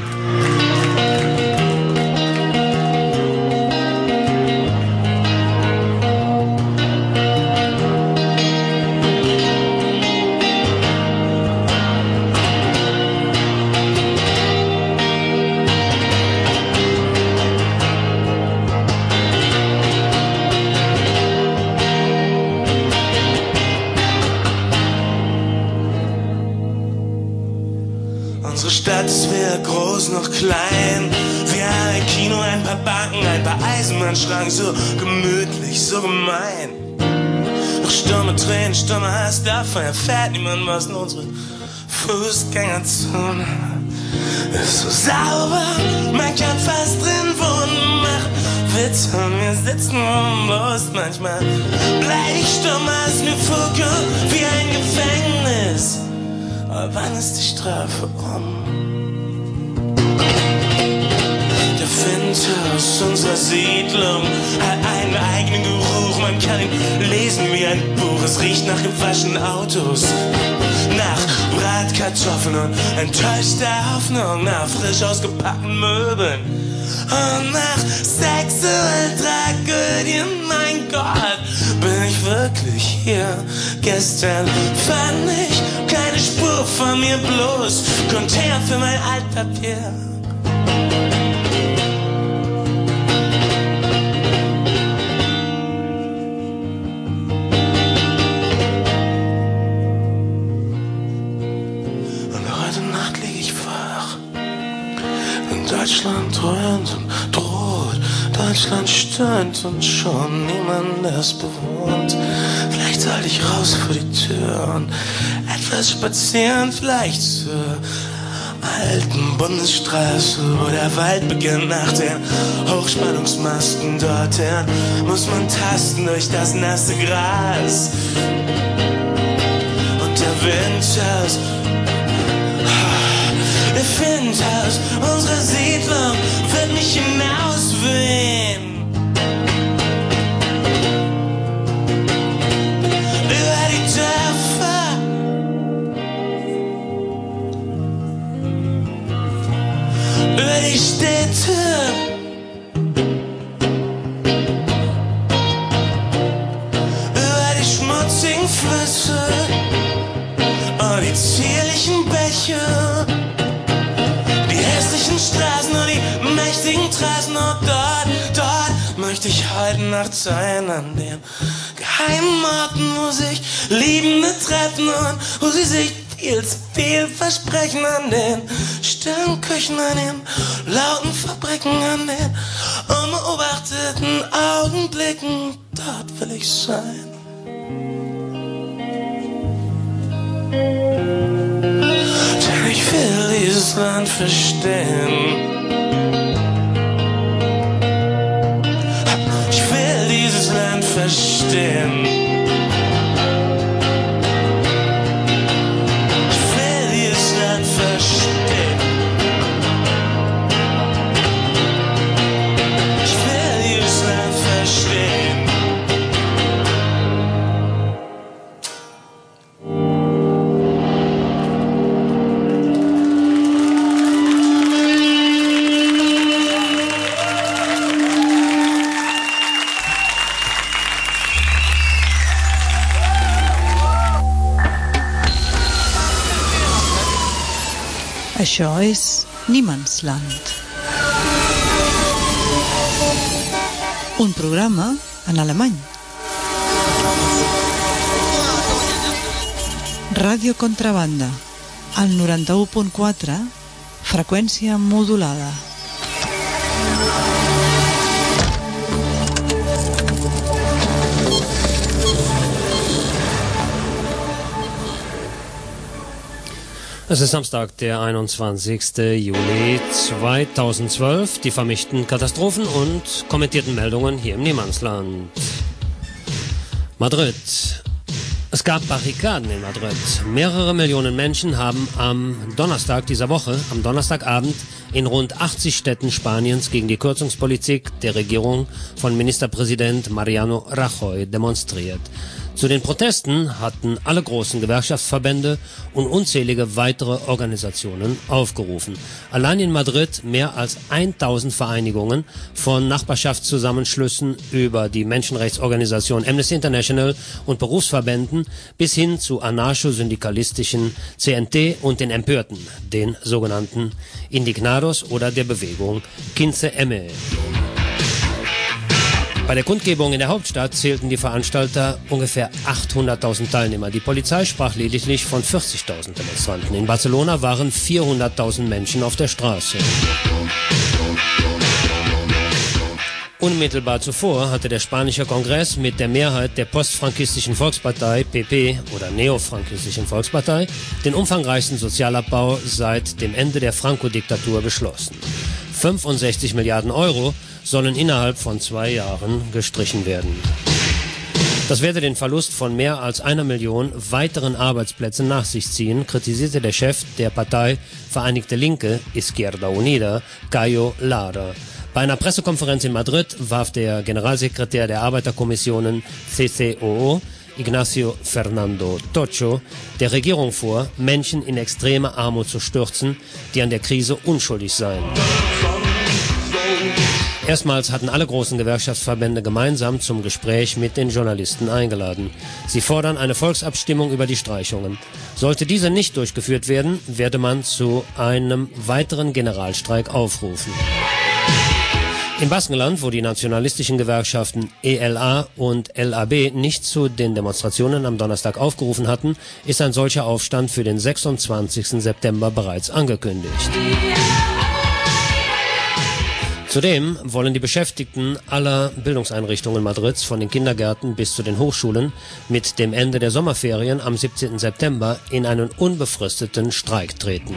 Unsere Stadt ist weder groß noch klein. Wir haben ein Kino, ein paar Banken, ein paar Eisenbahnschranken. So gemütlich, so gemein. Doch stumme Tränen, stummer Hass, davon erfährt niemand was. In unsere Fußgängerzone ist so sauber, man kann fast drin wohnen. Macht Witze und wir sitzen unbewusst. Manchmal bleib ich stumm, als mir vorkommt wie ein Gefängnis. Aber wann ist die Strafe um? Der Wind aus unserer Siedlung hat einen eigenen Geruch. Man kann ihn lesen wie ein Buch. Es riecht nach gewaschenen Autos, nach Bratkartoffeln und enttäuschter Hoffnung, nach frisch ausgepackten Möbeln und nach sexuellen Tragödien. Mein Gott, bin ich wirklich hier? Gestern fand ich keine Spur von mir, bloß Container für mein Altpapier. dröhnt und droht. Deutschland stöhnt und schon niemand es bewohnt. Vielleicht sollte ich raus vor die Tür und etwas spazieren, vielleicht zur alten Bundesstraße, wo der Wald beginnt nach den Hochspannungsmasten. Dorthin muss man tasten durch das nasse Gras. Und der Wind aus unserer Siedlung wird mich hinauswehen. Über die Dörfer, über die Städte, über die schmutzigen Flüsse und die zierlichen Bäche, die hässlichen Straßen und die mächtigen Trassen. Und dort möchte ich heute Nacht sein, an den geheimen Orten, wo sich Liebende treffen und wo sie sich viel zu viel versprechen. An den stillen Küchen, an den lauten Fabriken, an den unbeobachteten Augenblicken. Dort will ich sein. Denn ich will dieses Land verstehen. Ich will dieses Land verstehen. Això és Niemandsland. Un programa en alemany. Ràdio Contrabanda, al 91.4, freqüència modulada. Es ist Samstag, der 21. Juli 2012. Die vermischten Katastrophen und kommentierten Meldungen hier im Niemandsland. Madrid. Es gab Barrikaden in Madrid. Mehrere Millionen Menschen haben am Donnerstag dieser Woche, am Donnerstagabend, in rund 80 Städten Spaniens gegen die Kürzungspolitik der Regierung von Ministerpräsident Mariano Rajoy demonstriert. Zu den Protesten hatten alle großen Gewerkschaftsverbände und unzählige weitere Organisationen aufgerufen. Allein in Madrid mehr als 1000 Vereinigungen, von Nachbarschaftszusammenschlüssen über die Menschenrechtsorganisation Amnesty International und Berufsverbänden bis hin zu anarcho-syndikalistischen CNT und den Empörten, den sogenannten Indignados oder der Bewegung 15M. Bei der Kundgebung in der Hauptstadt zählten die Veranstalter ungefähr 800.000 Teilnehmer. Die Polizei sprach lediglich von 40.000 Demonstranten. In Barcelona waren 400.000 Menschen auf der Straße. Unmittelbar zuvor hatte der spanische Kongress mit der Mehrheit der postfrankistischen Volkspartei, PP oder neofrankistischen Volkspartei, den umfangreichsten Sozialabbau seit dem Ende der Franco-Diktatur beschlossen. 65 Milliarden Euro sollen innerhalb von 2 Jahren gestrichen werden. Das werde den Verlust von mehr als 1 Million weiteren Arbeitsplätzen nach sich ziehen, kritisierte der Chef der Partei Vereinigte Linke, Izquierda Unida, Cayo Lara. Bei einer Pressekonferenz in Madrid warf der Generalsekretär der Arbeiterkommissionen CCOO, Ignacio Fernando Tocho, der Regierung vor, Menschen in extreme Armut zu stürzen, die an der Krise unschuldig seien. Erstmals hatten alle großen Gewerkschaftsverbände gemeinsam zum Gespräch mit den Journalisten eingeladen. Sie fordern eine Volksabstimmung über die Streichungen. Sollte diese nicht durchgeführt werden, werde man zu einem weiteren Generalstreik aufrufen. Im Baskenland, wo die nationalistischen Gewerkschaften ELA und LAB nicht zu den Demonstrationen am Donnerstag aufgerufen hatten, ist ein solcher Aufstand für den 26. September bereits angekündigt. Zudem wollen die Beschäftigten aller Bildungseinrichtungen Madrids, von den Kindergärten bis zu den Hochschulen, mit dem Ende der Sommerferien am 17. September in einen unbefristeten Streik treten.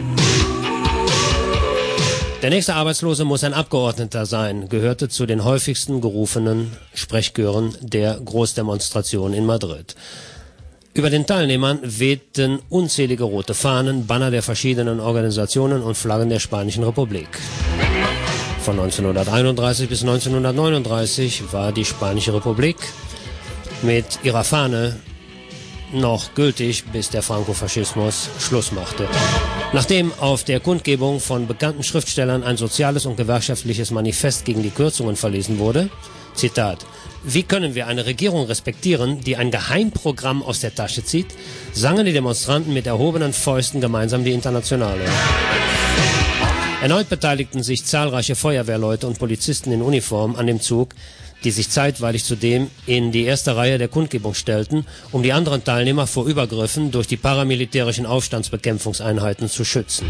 Der nächste Arbeitslose muss ein Abgeordneter sein, gehörte zu den häufigsten gerufenen Sprechchören der Großdemonstration in Madrid. Über den Teilnehmern wehten unzählige rote Fahnen, Banner der verschiedenen Organisationen und Flaggen der Spanischen Republik. Von 1931 bis 1939 war die Spanische Republik mit ihrer Fahne noch gültig, bis der Franco-Faschismus Schluss machte. Nachdem auf der Kundgebung von bekannten Schriftstellern ein soziales und gewerkschaftliches Manifest gegen die Kürzungen verlesen wurde, Zitat: Wie können wir eine Regierung respektieren, die ein Geheimprogramm aus der Tasche zieht, sangen die Demonstranten mit erhobenen Fäusten gemeinsam die Internationale. Erneut beteiligten sich zahlreiche Feuerwehrleute und Polizisten in Uniform an dem Zug, die sich zeitweilig zudem in die erste Reihe der Kundgebung stellten, um die anderen Teilnehmer vor Übergriffen durch die paramilitärischen Aufstandsbekämpfungseinheiten zu schützen.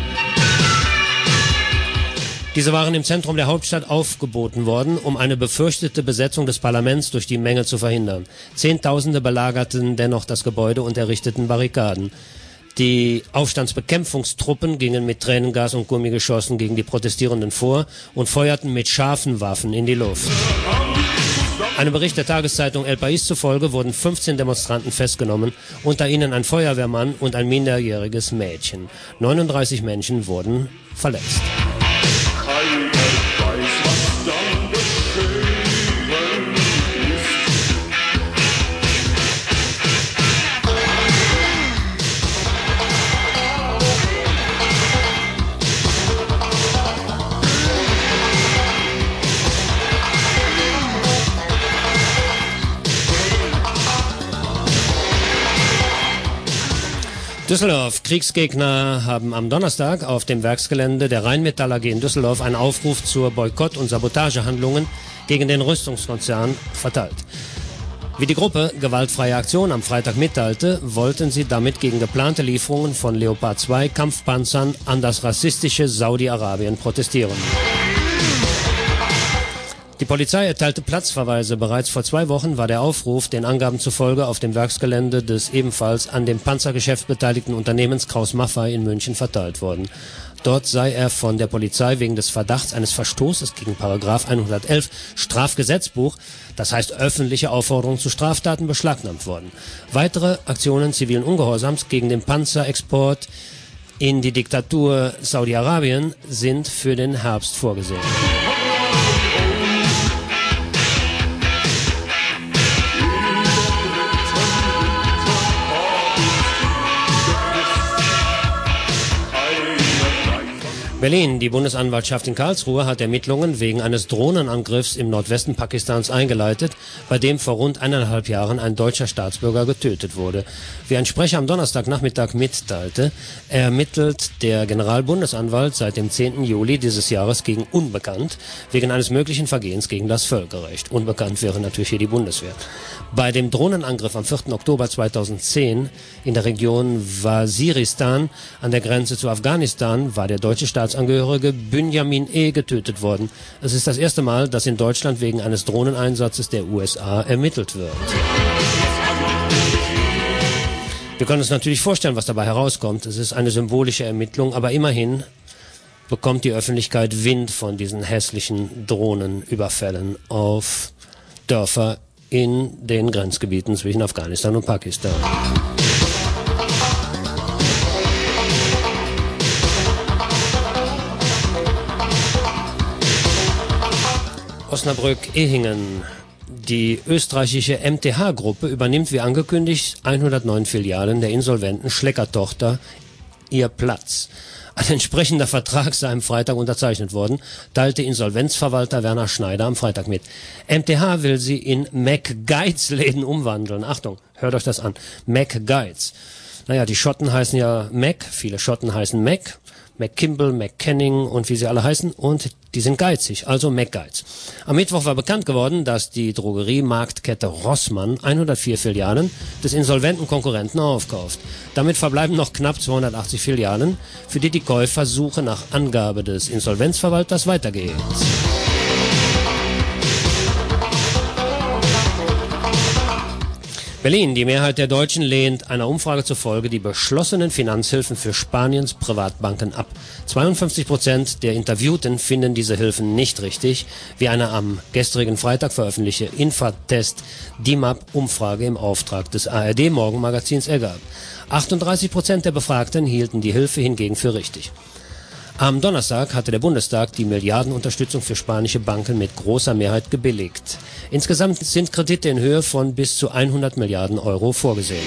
Diese waren im Zentrum der Hauptstadt aufgeboten worden, um eine befürchtete Besetzung des Parlaments durch die Menge zu verhindern. Zehntausende belagerten dennoch das Gebäude und errichteten Barrikaden. Die Aufstandsbekämpfungstruppen gingen mit Tränengas und Gummigeschossen gegen die Protestierenden vor und feuerten mit scharfen Waffen in die Luft. Einem Bericht der Tageszeitung El País zufolge wurden 15 Demonstranten festgenommen, unter ihnen ein Feuerwehrmann und ein minderjähriges Mädchen. 39 Menschen wurden verletzt. Düsseldorf. Kriegsgegner haben am Donnerstag auf dem Werksgelände der Rheinmetall AG in Düsseldorf einen Aufruf zur Boykott- und Sabotagehandlungen gegen den Rüstungskonzern verteilt. Wie die Gruppe Gewaltfreie Aktion am Freitag mitteilte, wollten sie damit gegen geplante Lieferungen von Leopard 2 Kampfpanzern an das rassistische Saudi-Arabien protestieren. Die Polizei erteilte Platzverweise. Bereits vor 2 Wochen war der Aufruf den Angaben zufolge auf dem Werksgelände des ebenfalls an dem Panzergeschäft beteiligten Unternehmens Krauss-Maffei in München verteilt worden. Dort sei er von der Polizei wegen des Verdachts eines Verstoßes gegen § 111 Strafgesetzbuch, das heißt öffentliche Aufforderung zu Straftaten, beschlagnahmt worden. Weitere Aktionen zivilen Ungehorsams gegen den Panzerexport in die Diktatur Saudi-Arabien sind für den Herbst vorgesehen. Berlin. Die Bundesanwaltschaft in Karlsruhe hat Ermittlungen wegen eines Drohnenangriffs im Nordwesten Pakistans eingeleitet, bei dem vor rund 1,5 Jahren ein deutscher Staatsbürger getötet wurde. Wie ein Sprecher am Donnerstagnachmittag mitteilte, ermittelt der Generalbundesanwalt seit dem 10. Juli dieses Jahres gegen Unbekannt wegen eines möglichen Vergehens gegen das Völkerrecht. Unbekannt wäre natürlich hier die Bundeswehr. Bei dem Drohnenangriff am 4. Oktober 2010 in der Region Waziristan an der Grenze zu Afghanistan war der deutsche Staatsangehörige Bünyamin E. getötet worden. Es ist das erste Mal, dass in Deutschland wegen eines Drohneneinsatzes der USA ermittelt wird. Wir können uns natürlich vorstellen, was dabei herauskommt. Es ist eine symbolische Ermittlung, aber immerhin bekommt die Öffentlichkeit Wind von diesen hässlichen Drohnenüberfällen auf Dörfer in den Grenzgebieten zwischen Afghanistan und Pakistan. Osnabrück-Ehingen. Die österreichische MTH-Gruppe übernimmt wie angekündigt 109 Filialen der insolventen Schlecker-Tochter ihr Platz. Ein entsprechender Vertrag sei am Freitag unterzeichnet worden, teilte Insolvenzverwalter Werner Schneider am Freitag mit. MTH will sie in McGuides-Läden umwandeln. Achtung, hört euch das an. McGuides. Naja, die Schotten heißen ja Mac, viele Schotten heißen Mac, McKimble, McKenning und wie sie alle heißen, und die sind geizig, also McGuides. Am Mittwoch war bekannt geworden, dass die Drogeriemarktkette Rossmann 104 Filialen des insolventen Konkurrenten aufkauft. Damit verbleiben noch knapp 280 Filialen, für die die Käufersuche nach Angabe des Insolvenzverwalters weitergeht. Berlin. Die Mehrheit der Deutschen lehnt einer Umfrage zufolge die beschlossenen Finanzhilfen für Spaniens Privatbanken ab. 52% der Interviewten finden diese Hilfen nicht richtig, wie eine am gestrigen Freitag veröffentlichte Infratest-DIMAP-Umfrage im Auftrag des ARD-Morgenmagazins ergab. 38% der Befragten hielten die Hilfe hingegen für richtig. Am Donnerstag hatte der Bundestag die Milliardenunterstützung für spanische Banken mit großer Mehrheit gebilligt. Insgesamt sind Kredite in Höhe von bis zu 100 Milliarden Euro vorgesehen.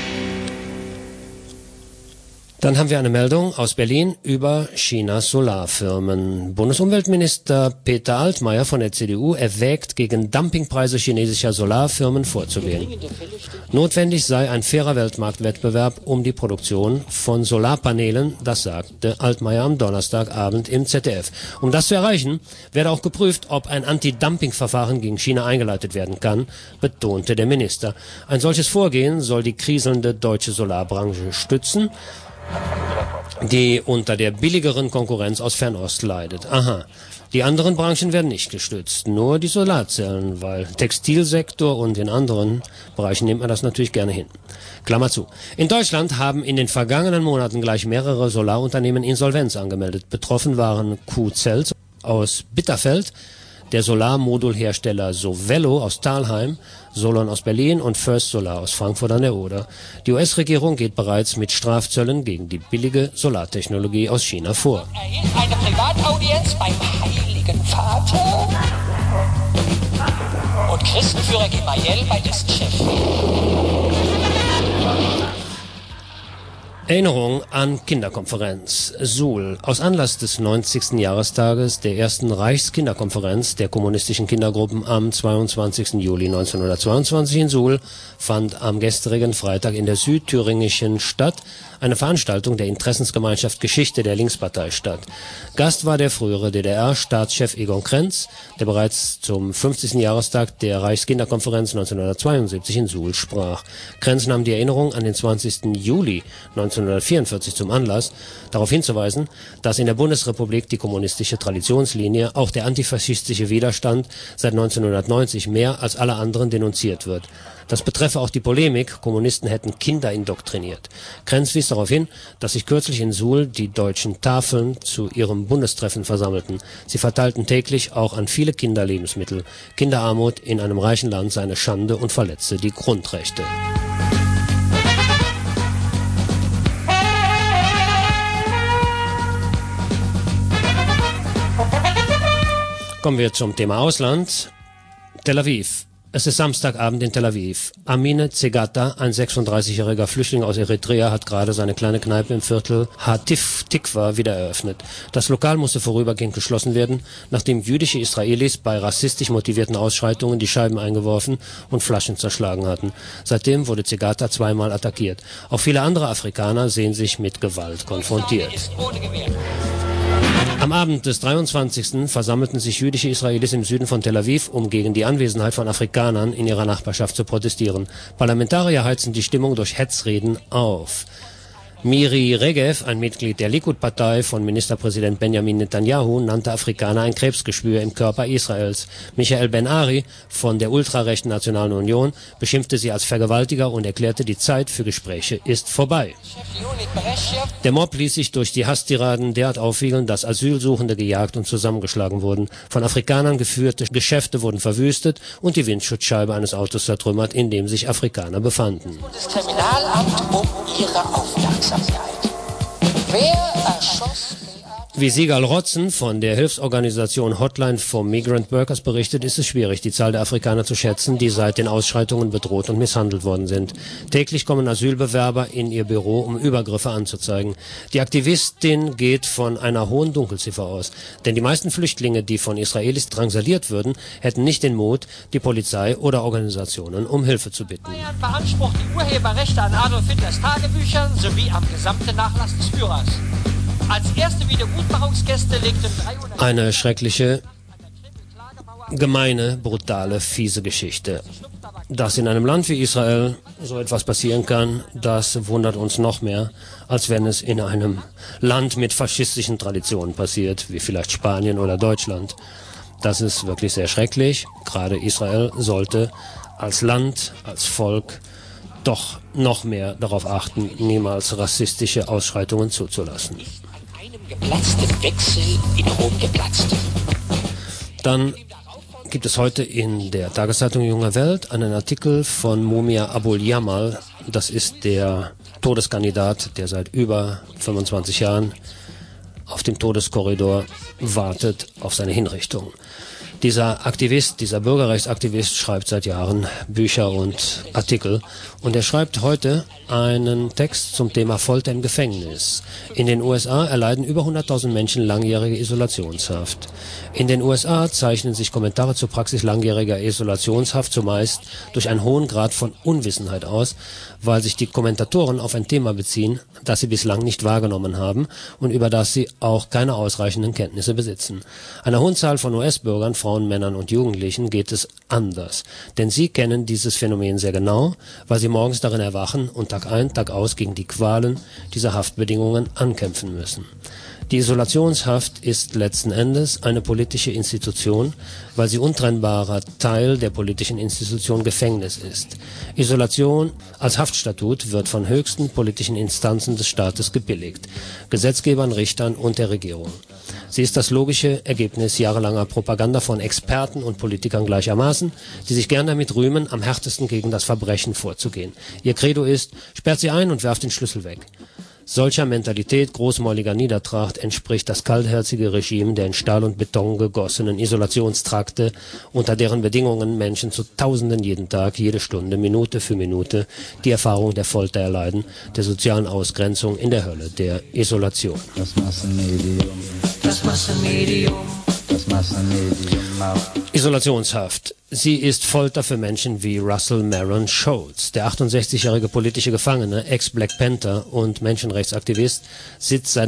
Dann haben wir eine Meldung aus Berlin über Chinas Solarfirmen. Bundesumweltminister Peter Altmaier von der CDU erwägt, gegen Dumpingpreise chinesischer Solarfirmen vorzugehen. Notwendig sei ein fairer Weltmarktwettbewerb um die Produktion von Solarpanelen, das sagte Altmaier am Donnerstagabend im ZDF. Um das zu erreichen, werde auch geprüft, ob ein Anti-Dumping-Verfahren gegen China eingeleitet werden kann, betonte der Minister. Ein solches Vorgehen soll die kriselnde deutsche Solarbranche stützen, die unter der billigeren Konkurrenz aus Fernost leidet. Aha. Die anderen Branchen werden nicht gestützt, nur die Solarzellen, weil Textilsektor und in anderen Bereichen nimmt man das natürlich gerne hin. Klammer zu. In Deutschland haben in den vergangenen Monaten gleich mehrere Solarunternehmen Insolvenz angemeldet. Betroffen waren Q-Cells aus Bitterfeld, der Solarmodulhersteller Sovelo aus Thalheim, Solon aus Berlin und First Solar aus Frankfurt an der Oder. Die US-Regierung geht bereits mit Strafzöllen gegen die billige Solartechnologie aus China vor. Eine Privataudienz beim Heiligen Vater und Christenführer Gemayel bei dessen Chef. Erinnerung an Kinderkonferenz. Suhl. Aus Anlass des 90. Jahrestages der ersten Reichskinderkonferenz der kommunistischen Kindergruppen am 22. Juli 1922 in Suhl fand am gestrigen Freitag in der südthüringischen Stadt eine Veranstaltung der Interessensgemeinschaft Geschichte der Linkspartei statt. Gast war der frühere DDR-Staatschef Egon Krenz, der bereits zum 50. Jahrestag der Reichskinderkonferenz 1972 in Suhl sprach. Krenz nahm die Erinnerung an den 20. Juli 1944 zum Anlass, darauf hinzuweisen, dass in der Bundesrepublik die kommunistische Traditionslinie, auch der antifaschistische Widerstand, seit 1990 mehr als alle anderen denunziert wird. Das betreffe auch die Polemik, Kommunisten hätten Kinder indoktriniert. Krenz wies darauf hin, dass sich kürzlich in Suhl die deutschen Tafeln zu ihrem Bundestreffen versammelten. Sie verteilten täglich auch an viele Kinder Lebensmittel. Kinderarmut in einem reichen Land sei eine Schande und verletze die Grundrechte. Kommen wir zum Thema Ausland. Tel Aviv. Es ist Samstagabend in Tel Aviv. Amine Zegata, ein 36-jähriger Flüchtling aus Eritrea, hat gerade seine kleine Kneipe im Viertel Hatif Tikva wieder eröffnet. Das Lokal musste vorübergehend geschlossen werden, nachdem jüdische Israelis bei rassistisch motivierten Ausschreitungen die Scheiben eingeworfen und Flaschen zerschlagen hatten. Seitdem wurde Zegata zweimal attackiert. Auch viele andere Afrikaner sehen sich mit Gewalt konfrontiert. Am Abend des 23. versammelten sich jüdische Israelis im Süden von Tel Aviv, um gegen die Anwesenheit von Afrikanern in ihrer Nachbarschaft zu protestieren. Parlamentarier heizen die Stimmung durch Hetzreden auf. Miri Regev, ein Mitglied der Likud-Partei von Ministerpräsident Benjamin Netanyahu, nannte Afrikaner ein Krebsgeschwür im Körper Israels. Michael Ben-Ari von der ultrarechten Nationalen Union beschimpfte sie als Vergewaltiger und erklärte, die Zeit für Gespräche ist vorbei. Der Mob ließ sich durch die Hasstiraden derart aufwiegeln, dass Asylsuchende gejagt und zusammengeschlagen wurden. Von Afrikanern geführte Geschäfte wurden verwüstet und die Windschutzscheibe eines Autos zertrümmert, in dem sich Afrikaner befanden. Das Kriminalamt um ihre Aufmerksamkeit. Wer erschoss? Wie Sigal Rotzen von der Hilfsorganisation Hotline for Migrant Workers berichtet, ist es schwierig, die Zahl der Afrikaner zu schätzen, die seit den Ausschreitungen bedroht und misshandelt worden sind. Täglich kommen Asylbewerber in ihr Büro, um Übergriffe anzuzeigen. Die Aktivistin geht von einer hohen Dunkelziffer aus, denn die meisten Flüchtlinge, die von Israelis drangsaliert würden, hätten nicht den Mut, die Polizei oder Organisationen um Hilfe zu bitten. Bayern beansprucht die Urheberrechte an Adolf Hitlers Tagebüchern sowie am gesamten Nachlass des Führers. Als erste Wiedergutmachungsgäste legten 300... Eine schreckliche, gemeine, brutale, fiese Geschichte. Dass in einem Land wie Israel so etwas passieren kann, das wundert uns noch mehr, als wenn es in einem Land mit faschistischen Traditionen passiert, wie vielleicht Spanien oder Deutschland. Das ist wirklich sehr schrecklich. Gerade Israel sollte als Land, als Volk doch noch mehr darauf achten, niemals rassistische Ausschreitungen zuzulassen. Geplatzten Wechsel in Rom geplatzt. Dann gibt es heute in der Tageszeitung Junge Welt einen Artikel von Mumia Abul Jamal. Das ist der Todeskandidat, der seit über 25 Jahren auf dem Todeskorridor wartet auf seine Hinrichtung. Dieser Aktivist, dieser Bürgerrechtsaktivist schreibt seit Jahren Bücher und Artikel und er schreibt heute einen Text zum Thema Folter im Gefängnis. In den USA erleiden über 100.000 Menschen langjährige Isolationshaft. In den USA zeichnen sich Kommentare zur Praxis langjähriger Isolationshaft zumeist durch einen hohen Grad von Unwissenheit aus, weil sich die Kommentatoren auf ein Thema beziehen, das sie bislang nicht wahrgenommen haben und über das sie auch keine ausreichenden Kenntnisse besitzen. Einer hohen Zahl von US-Bürgern, Frauen, Männern und Jugendlichen geht es anders, denn sie kennen dieses Phänomen sehr genau, weil sie morgens darin erwachen und Tag ein, Tag aus gegen die Qualen dieser Haftbedingungen ankämpfen müssen. Die Isolationshaft ist letzten Endes eine politische Institution, weil sie untrennbarer Teil der politischen Institution Gefängnis ist. Isolation als Haftstatut wird von höchsten politischen Instanzen des Staates gebilligt, Gesetzgebern, Richtern und der Regierung. Sie ist das logische Ergebnis jahrelanger Propaganda von Experten und Politikern gleichermaßen, die sich gern damit rühmen, am härtesten gegen das Verbrechen vorzugehen. Ihr Credo ist, sperrt sie ein und werft den Schlüssel weg. Solcher Mentalität großmäuliger Niedertracht entspricht das kaltherzige Regime der in Stahl und Beton gegossenen Isolationstrakte, unter deren Bedingungen Menschen zu Tausenden jeden Tag, jede Stunde, Minute für Minute die Erfahrung der Folter erleiden, der sozialen Ausgrenzung in der Hölle der Isolation. Das Massenmedium. Das Massenmedium. Das Massenmedium. Isolationshaft. Sie ist Folter für Menschen wie Russell Maron Schultz. Der 68-jährige politische Gefangene, Ex-Black Panther und Menschenrechtsaktivist, sitzt seit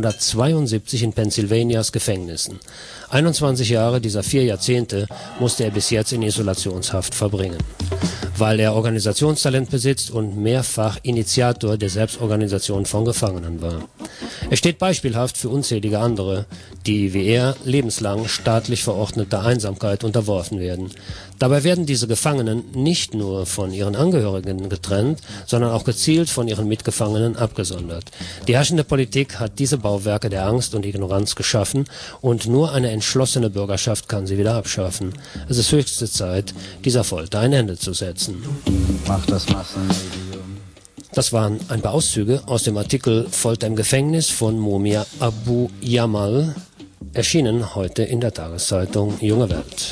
1972 in Pennsylvanias Gefängnissen. 21 Jahre dieser 4 Jahrzehnte musste er bis jetzt in Isolationshaft verbringen. Weil er Organisationstalent besitzt und mehrfach Initiator der Selbstorganisation von Gefangenen war. Er steht beispielhaft für unzählige andere, die wie er lebenslang staatlich verordneter Einsamkeit unterworfen werden. Dabei werden diese Gefangenen nicht nur von ihren Angehörigen getrennt, sondern auch gezielt von ihren Mitgefangenen abgesondert. Die herrschende Politik hat diese Bauwerke der Angst und Ignoranz geschaffen und nur eine entschlossene Bürgerschaft kann sie wieder abschaffen. Es ist höchste Zeit, dieser Folter ein Ende zu setzen. Macht das Massenmedium. Das waren ein paar Auszüge aus dem Artikel Folter im Gefängnis von Mumia Abu Jamal, erschienen heute in der Tageszeitung Junge Welt.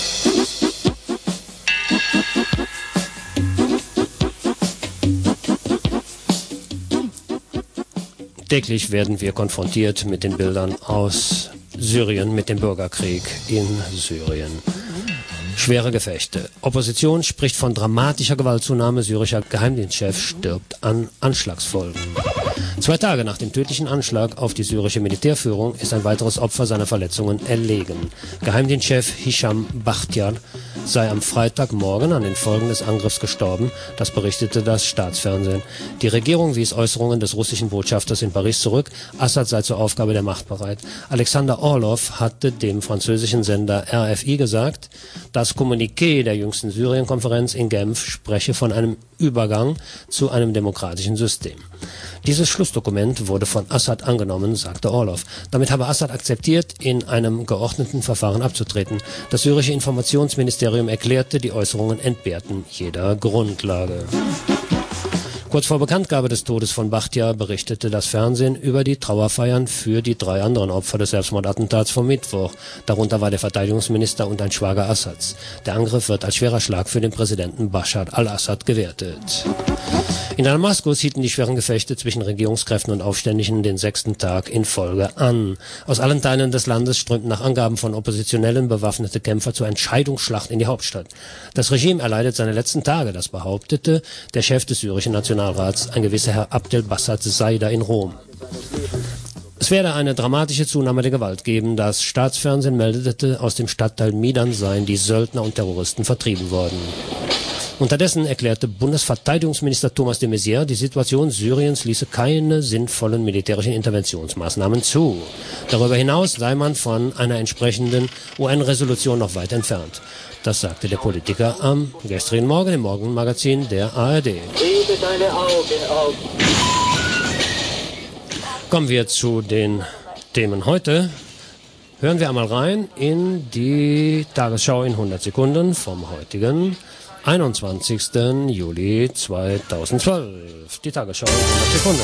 Täglich werden wir konfrontiert mit den Bildern aus Syrien, mit dem Bürgerkrieg in Syrien. Schwere Gefechte. Opposition spricht von dramatischer Gewaltzunahme. Syrischer Geheimdienstchef stirbt an Anschlagsfolgen. 2 Tage nach dem tödlichen Anschlag auf die syrische Militärführung ist ein weiteres Opfer seiner Verletzungen erlegen. Geheimdienstchef Hisham Bakhtiar sei am Freitagmorgen an den Folgen des Angriffs gestorben, das berichtete das Staatsfernsehen. Die Regierung wies Äußerungen des russischen Botschafters in Paris zurück. Assad sei zur Aufgabe der Macht bereit. Alexander Orlov hatte dem französischen Sender RFI gesagt, das Kommuniqué der jüngsten Syrien-Konferenz in Genf spreche von einem Übergang zu einem demokratischen System. Dieses Schlussdokument wurde von Assad angenommen, sagte Orlov. Damit habe Assad akzeptiert, in einem geordneten Verfahren abzutreten. Das syrische Informationsministerium erklärte, die Äußerungen entbehrten jeder Grundlage. Kurz vor Bekanntgabe des Todes von Bakhtiar berichtete das Fernsehen über die Trauerfeiern für die 3 anderen Opfer des Selbstmordattentats vom Mittwoch. Darunter war der Verteidigungsminister und ein Schwager Assads. Der Angriff wird als schwerer Schlag für den Präsidenten Bashar al-Assad gewertet. In Damaskus hielten die schweren Gefechte zwischen Regierungskräften und Aufständischen den 6. Tag in Folge an. Aus allen Teilen des Landes strömten nach Angaben von Oppositionellen bewaffnete Kämpfer zur Entscheidungsschlacht in die Hauptstadt. Das Regime erleidet seine letzten Tage, das behauptete der Chef des syrischen Nationalrats, ein gewisser Herr Abdel Bassat Saida in Rom. Es werde eine dramatische Zunahme der Gewalt geben. Das Staatsfernsehen meldete, aus dem Stadtteil Midan seien die Söldner und Terroristen vertrieben worden. Unterdessen erklärte Bundesverteidigungsminister Thomas de Maizière, die Situation Syriens ließe keine sinnvollen militärischen Interventionsmaßnahmen zu. Darüber hinaus sei man von einer entsprechenden UN-Resolution noch weit entfernt. Das sagte der Politiker am gestrigen Morgen im Morgenmagazin der ARD. Hebe deine Augen auf. Kommen wir zu den Themen heute. Hören wir einmal rein in die Tagesschau in 100 Sekunden vom heutigen 21. Juli 2012. Die Tagesschau in 100 Sekunden.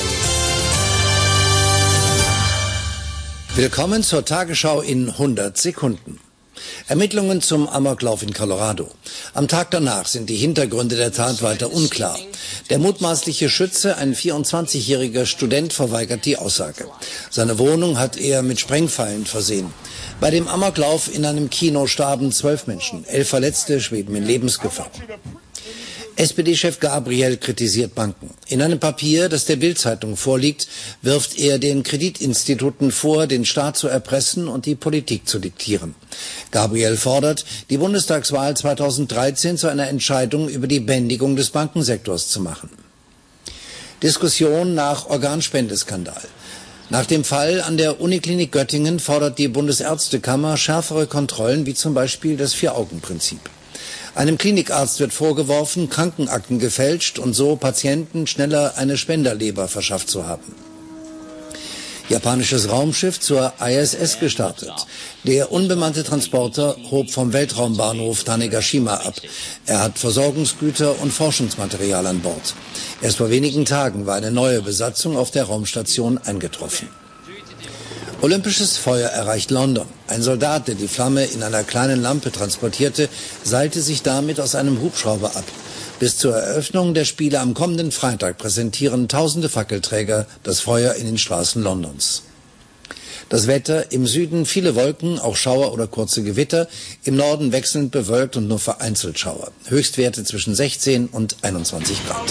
Willkommen zur Tagesschau in 100 Sekunden. Ermittlungen zum Amoklauf in Colorado. Am Tag danach sind die Hintergründe der Tat weiter unklar. Der mutmaßliche Schütze, ein 24-jähriger Student, verweigert die Aussage. Seine Wohnung hat er mit Sprengfallen versehen. Bei dem Amoklauf in einem Kino starben 12 Menschen. 11 Verletzte schweben in Lebensgefahr. SPD-Chef Gabriel kritisiert Banken. In einem Papier, das der Bild-Zeitung vorliegt, wirft er den Kreditinstituten vor, den Staat zu erpressen und die Politik zu diktieren. Gabriel fordert, die Bundestagswahl 2013 zu einer Entscheidung über die Bändigung des Bankensektors zu machen. Diskussion nach Organspendeskandal. Nach dem Fall an der Uniklinik Göttingen fordert die Bundesärztekammer schärfere Kontrollen, wie zum Beispiel das Vier-Augen-Prinzip. Einem Klinikarzt wird vorgeworfen, Krankenakten gefälscht und so Patienten schneller eine Spenderleber verschafft zu haben. Japanisches Raumschiff zur ISS gestartet. Der unbemannte Transporter hob vom Weltraumbahnhof Tanegashima ab. Er hat Versorgungsgüter und Forschungsmaterial an Bord. Erst vor wenigen Tagen war eine neue Besatzung auf der Raumstation eingetroffen. Olympisches Feuer erreicht London. Ein Soldat, der die Flamme in einer kleinen Lampe transportierte, seilte sich damit aus einem Hubschrauber ab. Bis zur Eröffnung der Spiele am kommenden Freitag präsentieren tausende Fackelträger das Feuer in den Straßen Londons. Das Wetter: im Süden viele Wolken, auch Schauer oder kurze Gewitter, im Norden wechselnd bewölkt und nur vereinzelt Schauer. Höchstwerte zwischen 16 und 21 Grad.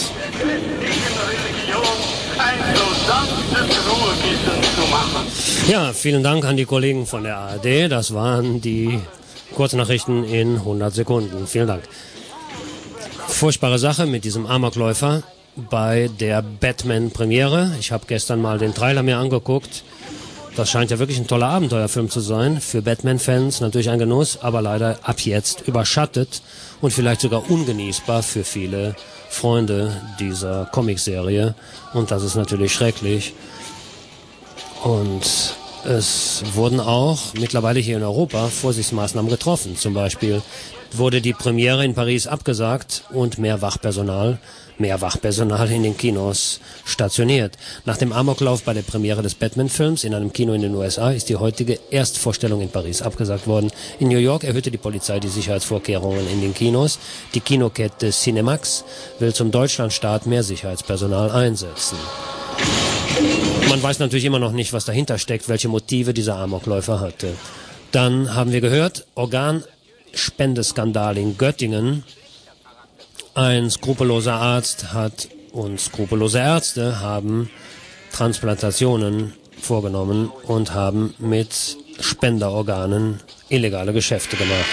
Ja, vielen Dank an die Kollegen von der ARD. Das waren die Kurznachrichten in 100 Sekunden. Vielen Dank. Furchtbare Sache mit diesem Amokläufer bei der Batman-Premiere. Ich habe gestern mal den Trailer mir angeguckt. Das scheint ja wirklich ein toller Abenteuerfilm zu sein. Für Batman-Fans natürlich ein Genuss, aber leider ab jetzt überschattet und vielleicht sogar ungenießbar für viele Freunde dieser Comicserie. Und das ist natürlich schrecklich. Und es wurden auch mittlerweile hier in Europa Vorsichtsmaßnahmen getroffen. Zum Beispiel wurde die Premiere in Paris abgesagt und mehr Wachpersonal in den Kinos stationiert. Nach dem Amoklauf bei der Premiere des Batman-Films in einem Kino in den USA ist die heutige Erstvorstellung in Paris abgesagt worden. In New York erhöhte die Polizei die Sicherheitsvorkehrungen in den Kinos. Die Kinokette Cinemax will zum Deutschlandstart mehr Sicherheitspersonal einsetzen. Man weiß natürlich immer noch nicht, was dahinter steckt, welche Motive dieser Amokläufer hatte. Dann haben wir gehört, Organspendeskandal in Göttingen. Ein skrupelloser Arzt und skrupellose Ärzte haben Transplantationen vorgenommen und haben mit Spenderorganen illegale Geschäfte gemacht.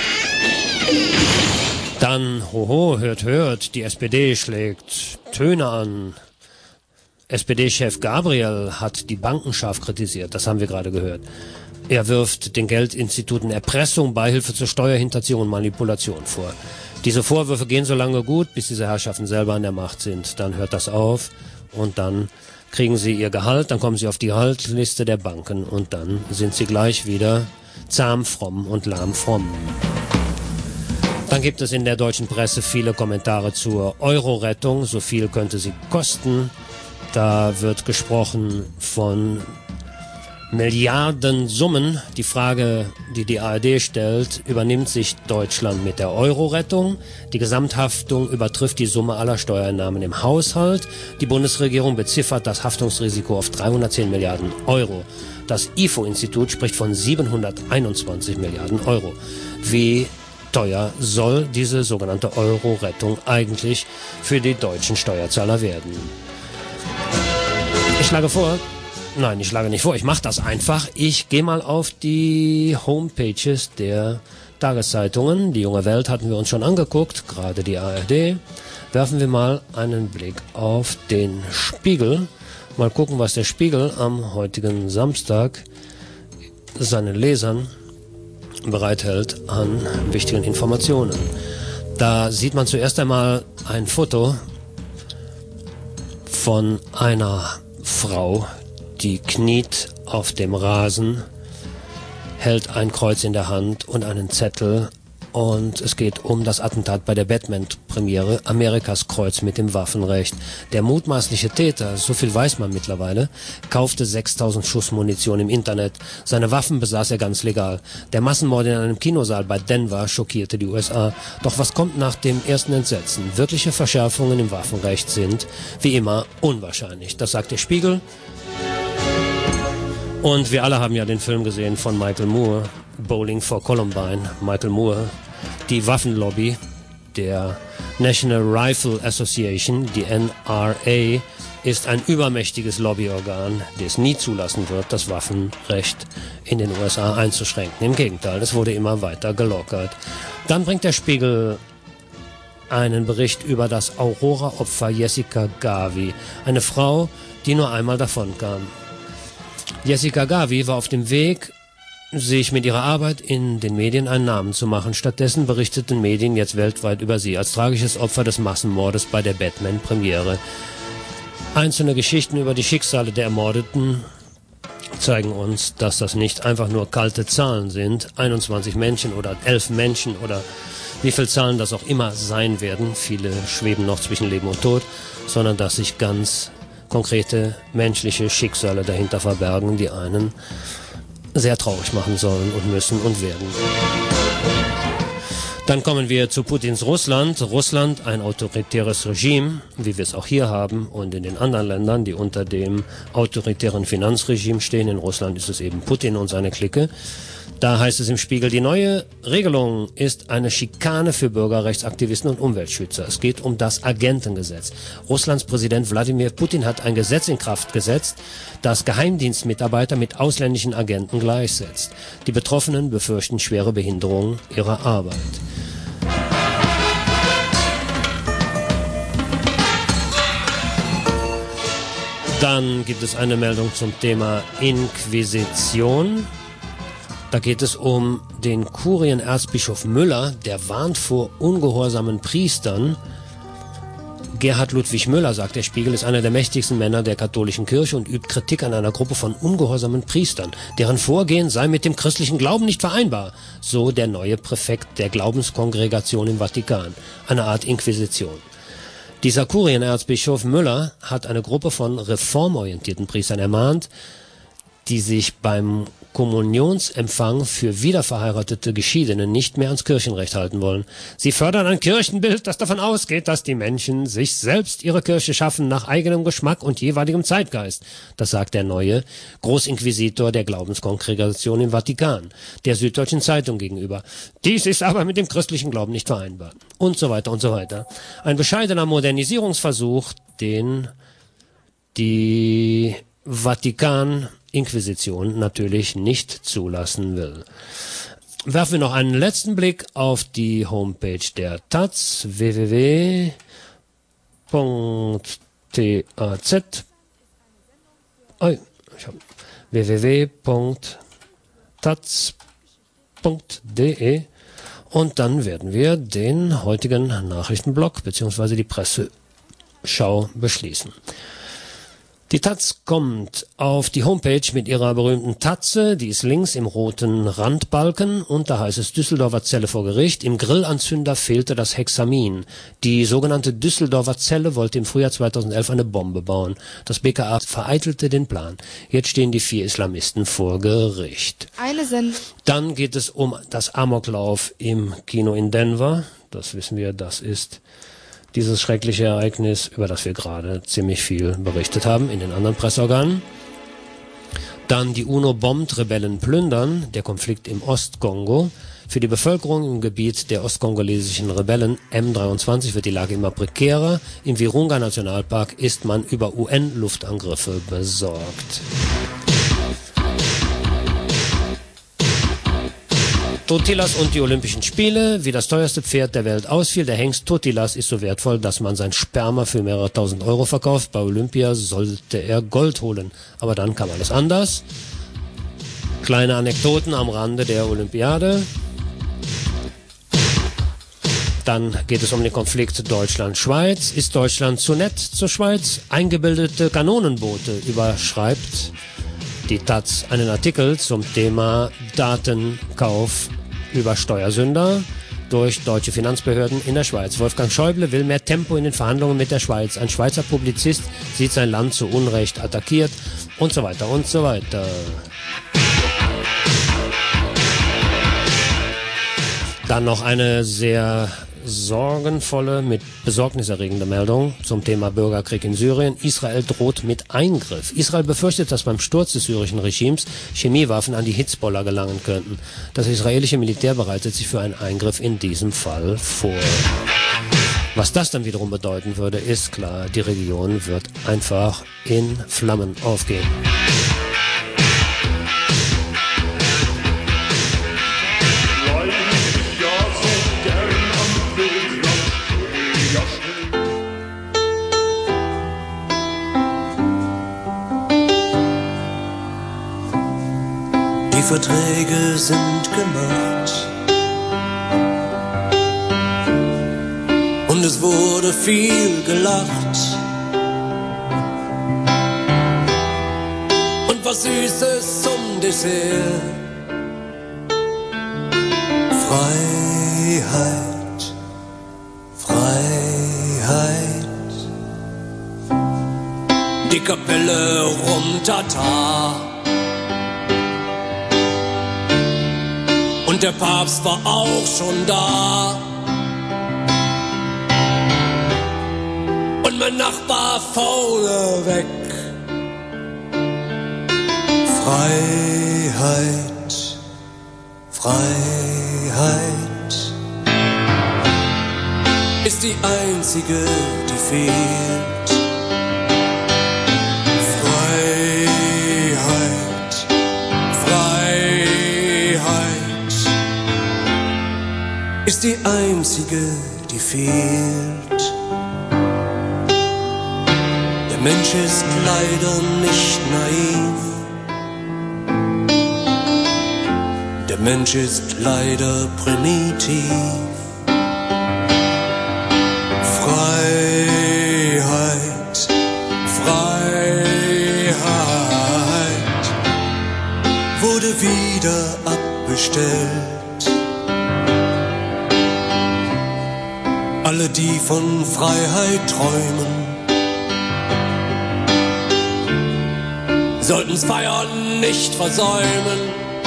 Dann, hört, die SPD schlägt Töne an. SPD-Chef Gabriel hat die Banken scharf kritisiert, das haben wir gerade gehört. Er wirft den Geldinstituten Erpressung, Beihilfe zur Steuerhinterziehung und Manipulation vor. Diese Vorwürfe gehen so lange gut, bis diese Herrschaften selber an der Macht sind. Dann hört das auf und dann kriegen sie ihr Gehalt, dann kommen sie auf die Gehaltsliste der Banken und dann sind sie gleich wieder zahm, fromm und lahm, fromm. Dann gibt es in der deutschen Presse viele Kommentare zur Euro-Rettung. So viel könnte sie kosten. Da wird gesprochen von Milliardensummen. Die Frage, die die ARD stellt, übernimmt sich Deutschland mit der Euro-Rettung? Die Gesamthaftung übertrifft die Summe aller Steuereinnahmen im Haushalt. Die Bundesregierung beziffert das Haftungsrisiko auf 310 Milliarden Euro. Das IFO-Institut spricht von 721 Milliarden Euro. Wie teuer soll diese sogenannte Euro-Rettung eigentlich für die deutschen Steuerzahler werden? Ich schlage nicht vor, ich mache das einfach. Ich gehe mal auf die Homepages der Tageszeitungen. Die Junge Welt hatten wir uns schon angeguckt, gerade die ARD. Werfen wir mal einen Blick auf den Spiegel. Mal gucken, was der Spiegel am heutigen Samstag seinen Lesern bereithält an wichtigen Informationen. Da sieht man zuerst einmal ein Foto von einer Frau, die kniet auf dem Rasen, hält ein Kreuz in der Hand und einen Zettel, und es geht um das Attentat bei der Batman-Premiere, Amerikas Kreuz mit dem Waffenrecht. Der mutmaßliche Täter, so viel weiß man mittlerweile, kaufte 6000 Schuss Munition im Internet. Seine Waffen besaß er ganz legal. Der Massenmord in einem Kinosaal bei Denver schockierte die USA. Doch was kommt nach dem ersten Entsetzen? Wirkliche Verschärfungen im Waffenrecht sind, wie immer, unwahrscheinlich. Das sagt der Spiegel. Und wir alle haben ja den Film gesehen von Michael Moore, Bowling for Columbine. Michael Moore, die Waffenlobby der National Rifle Association, die NRA, ist ein übermächtiges Lobbyorgan, das nie zulassen wird, das Waffenrecht in den USA einzuschränken. Im Gegenteil, es wurde immer weiter gelockert. Dann bringt der Spiegel einen Bericht über das Aurora-Opfer Jessica Garvey, eine Frau, die nur einmal davonkam. Jessica Garvey war auf dem Weg, sich mit ihrer Arbeit in den Medien einen Namen zu machen. Stattdessen berichteten Medien jetzt weltweit über sie als tragisches Opfer des Massenmordes bei der Batman-Premiere. Einzelne Geschichten über die Schicksale der Ermordeten zeigen uns, dass das nicht einfach nur kalte Zahlen sind, 21 Menschen oder 11 Menschen oder wie viele Zahlen das auch immer sein werden, viele schweben noch zwischen Leben und Tod, sondern dass sich ganz konkrete menschliche Schicksale dahinter verbergen, die einen sehr traurig machen sollen und müssen und werden. Dann kommen wir zu Putins Russland. Russland, ein autoritäres Regime, wie wir es auch hier haben und in den anderen Ländern, die unter dem autoritären Finanzregime stehen. In Russland ist es eben Putin und seine Clique. Da heißt es im Spiegel, die neue Regelung ist eine Schikane für Bürgerrechtsaktivisten und Umweltschützer. Es geht um das Agentengesetz. Russlands Präsident Wladimir Putin hat ein Gesetz in Kraft gesetzt, das Geheimdienstmitarbeiter mit ausländischen Agenten gleichsetzt. Die Betroffenen befürchten schwere Behinderungen ihrer Arbeit. Dann gibt es eine Meldung zum Thema Inquisition. Da geht es um den Kurienerzbischof Müller, der warnt vor ungehorsamen Priestern. Gerhard Ludwig Müller, sagt der Spiegel, ist einer der mächtigsten Männer der katholischen Kirche und übt Kritik an einer Gruppe von ungehorsamen Priestern. Deren Vorgehen sei mit dem christlichen Glauben nicht vereinbar, so der neue Präfekt der Glaubenskongregation im Vatikan. Eine Art Inquisition. Dieser Kurienerzbischof Müller hat eine Gruppe von reformorientierten Priestern ermahnt, die sich beim Kommunionsempfang für wiederverheiratete Geschiedene nicht mehr ans Kirchenrecht halten wollen. Sie fördern ein Kirchenbild, das davon ausgeht, dass die Menschen sich selbst ihre Kirche schaffen nach eigenem Geschmack und jeweiligem Zeitgeist. Das sagt der neue Großinquisitor der Glaubenskongregation im Vatikan, der Süddeutschen Zeitung gegenüber. Dies ist aber mit dem christlichen Glauben nicht vereinbar. Und so weiter und so weiter. Ein bescheidener Modernisierungsversuch, den die Vatikan-Inquisition natürlich nicht zulassen will. Werfen wir noch einen letzten Blick auf die Homepage der Taz, www.taz.de. Und dann werden wir den heutigen Nachrichtenblock bzw. die Presseschau beschließen. Die Taz kommt auf die Homepage mit ihrer berühmten Tatze, die ist links im roten Randbalken und da heißt es Düsseldorfer Zelle vor Gericht. Im Grillanzünder fehlte das Hexamin. Die sogenannte Düsseldorfer Zelle wollte im Frühjahr 2011 eine Bombe bauen. Das BKA vereitelte den Plan. Jetzt stehen die 4 Islamisten vor Gericht. Dann geht es um das Amoklauf im Kino in Denver. Das wissen wir, das ist dieses schreckliche Ereignis, über das wir gerade ziemlich viel berichtet haben in den anderen Presseorganen. Dann die UNO bombt, Rebellen plündern, der Konflikt im Ostkongo. Für die Bevölkerung im Gebiet der ostkongolesischen Rebellen M23 wird die Lage immer prekärer. Im Virunga Nationalpark ist man über UN-Luftangriffe besorgt. Totilas und die Olympischen Spiele, wie das teuerste Pferd der Welt ausfiel. Der Hengst Totilas ist so wertvoll, dass man sein Sperma für mehrere tausend Euro verkauft. Bei Olympia sollte er Gold holen. Aber dann kam alles anders. Kleine Anekdoten am Rande der Olympiade. Dann geht es um den Konflikt Deutschland-Schweiz. Ist Deutschland zu nett zur Schweiz? Eingebildete Kanonenboote überschreibt die Taz einen Artikel zum Thema Datenkauf über Steuersünder durch deutsche Finanzbehörden in der Schweiz. Wolfgang Schäuble will mehr Tempo in den Verhandlungen mit der Schweiz. Ein Schweizer Publizist sieht sein Land zu Unrecht attackiert und so weiter und so weiter. Dann noch eine sehr sorgenvolle, mit besorgniserregender Meldung zum Thema Bürgerkrieg in Syrien. Israel droht mit Eingriff. Israel befürchtet, dass beim Sturz des syrischen Regimes Chemiewaffen an die Hitzbollah gelangen könnten. Das israelische Militär bereitet sich für einen Eingriff in diesem Fall vor. Was das dann wiederum bedeuten würde, ist klar. Die Region wird einfach in Flammen aufgehen. Die Verträge sind gemacht und es wurde viel gelacht und was Süßes zum Dessert. Freiheit, Freiheit, die Kapelle Rum-Tata. Und der Papst war auch schon da. Und mein Nachbar vorneweg. Freiheit, Freiheit ist die einzige, die fehlt. Freiheit, Freiheit ist die einzige, die fehlt. Der Mensch ist leider nicht naiv. Der Mensch ist leider primitiv. Freiheit, Freiheit wurde wieder abbestellt. Alle, die von Freiheit träumen, sollten's Feiern nicht versäumen,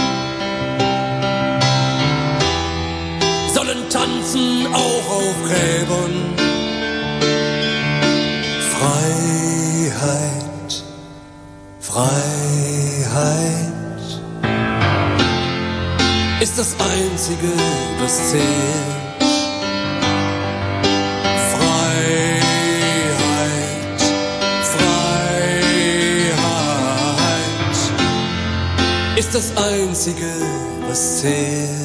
sollen tanzen auch auf Gräbern. Freiheit, Freiheit ist das Einzige, was zählt. Freiheit, Freiheit ist das Einzige, was zählt.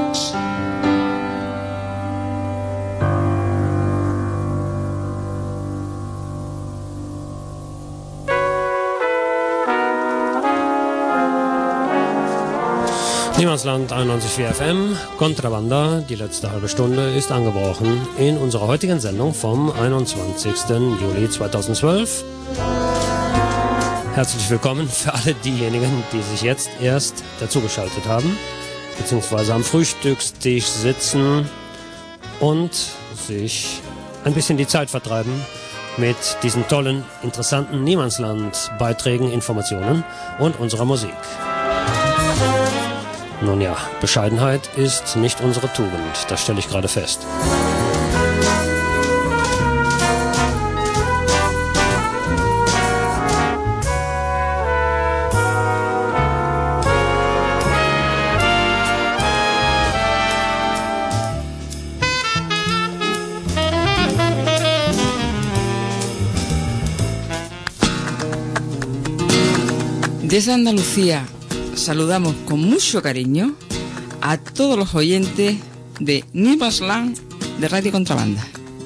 Niemandsland 91.4 FM, Kontrabanda, die letzte halbe Stunde ist angebrochen in unserer heutigen Sendung vom 21. Juli 2012. Herzlich willkommen für alle diejenigen, die sich jetzt erst dazugeschaltet haben, beziehungsweise am Frühstückstisch sitzen und sich ein bisschen die Zeit vertreiben mit diesen tollen, interessanten Niemandsland-Beiträgen, Informationen und unserer Musik. Nun ja, Bescheidenheit ist nicht unsere Tugend, das stelle ich gerade fest. Desde Andalucía saludamos con mucho cariño a todos los oyentes de Nimasland de Radio Contrabanda.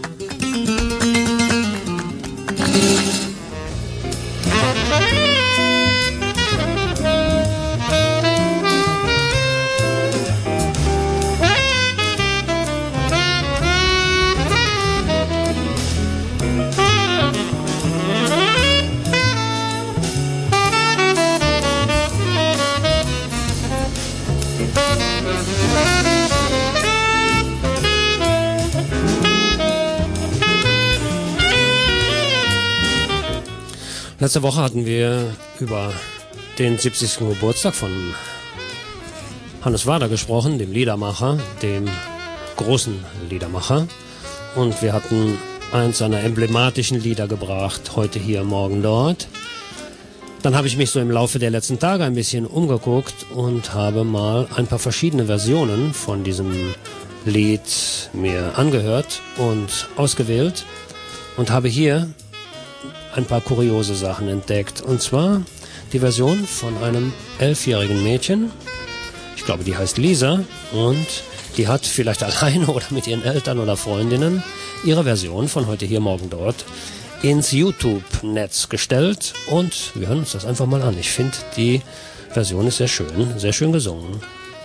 Letzte Woche hatten wir über den 70. Geburtstag von Hannes Wader gesprochen, dem Liedermacher, dem großen Liedermacher. Und wir hatten eins seiner emblematischen Lieder gebracht, heute hier, morgen dort. Dann habe ich mich so im Laufe der letzten Tage ein bisschen umgeguckt und habe mal ein paar verschiedene Versionen von diesem Lied mir angehört und ausgewählt und habe hier ein paar kuriose Sachen entdeckt. Und zwar die Version von einem 11-jährigen Mädchen. Ich glaube, die heißt Lisa. Und die hat vielleicht alleine oder mit ihren Eltern oder Freundinnen ihre Version von heute hier, morgen dort ins YouTube-Netz gestellt. Und wir hören uns das einfach mal an. Ich finde, die Version ist sehr schön gesungen.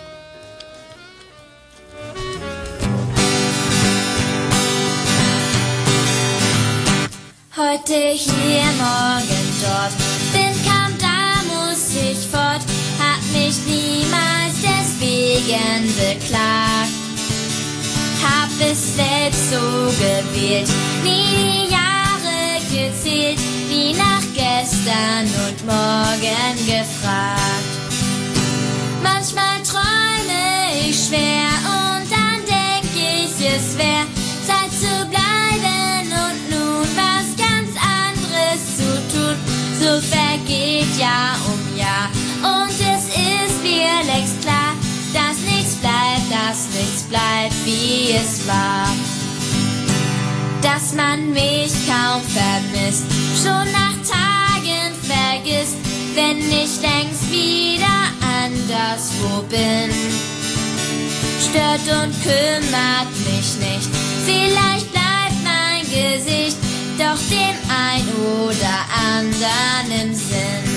Heute hier, morgen dort, bin kaum da, muss ich fort, hab mich niemals deswegen beklagt. Hab es selbst so gewählt, nie die Jahre gezählt, nie nach gestern und morgen gefragt. Manchmal träume ich schwer und dann denk ich, es wär Zeit zu bleiben und nun was ganz anderes zu tun. So vergeht Jahr um Jahr und es ist mir längst klar, dass nichts bleibt, wie es war. Dass man mich kaum vermisst, schon nach Tagen vergisst, wenn ich längst wieder anderswo bin. Stört und kümmert mich nicht, vielleicht bleibt mein Gesicht doch dem ein oder anderen im Sinn.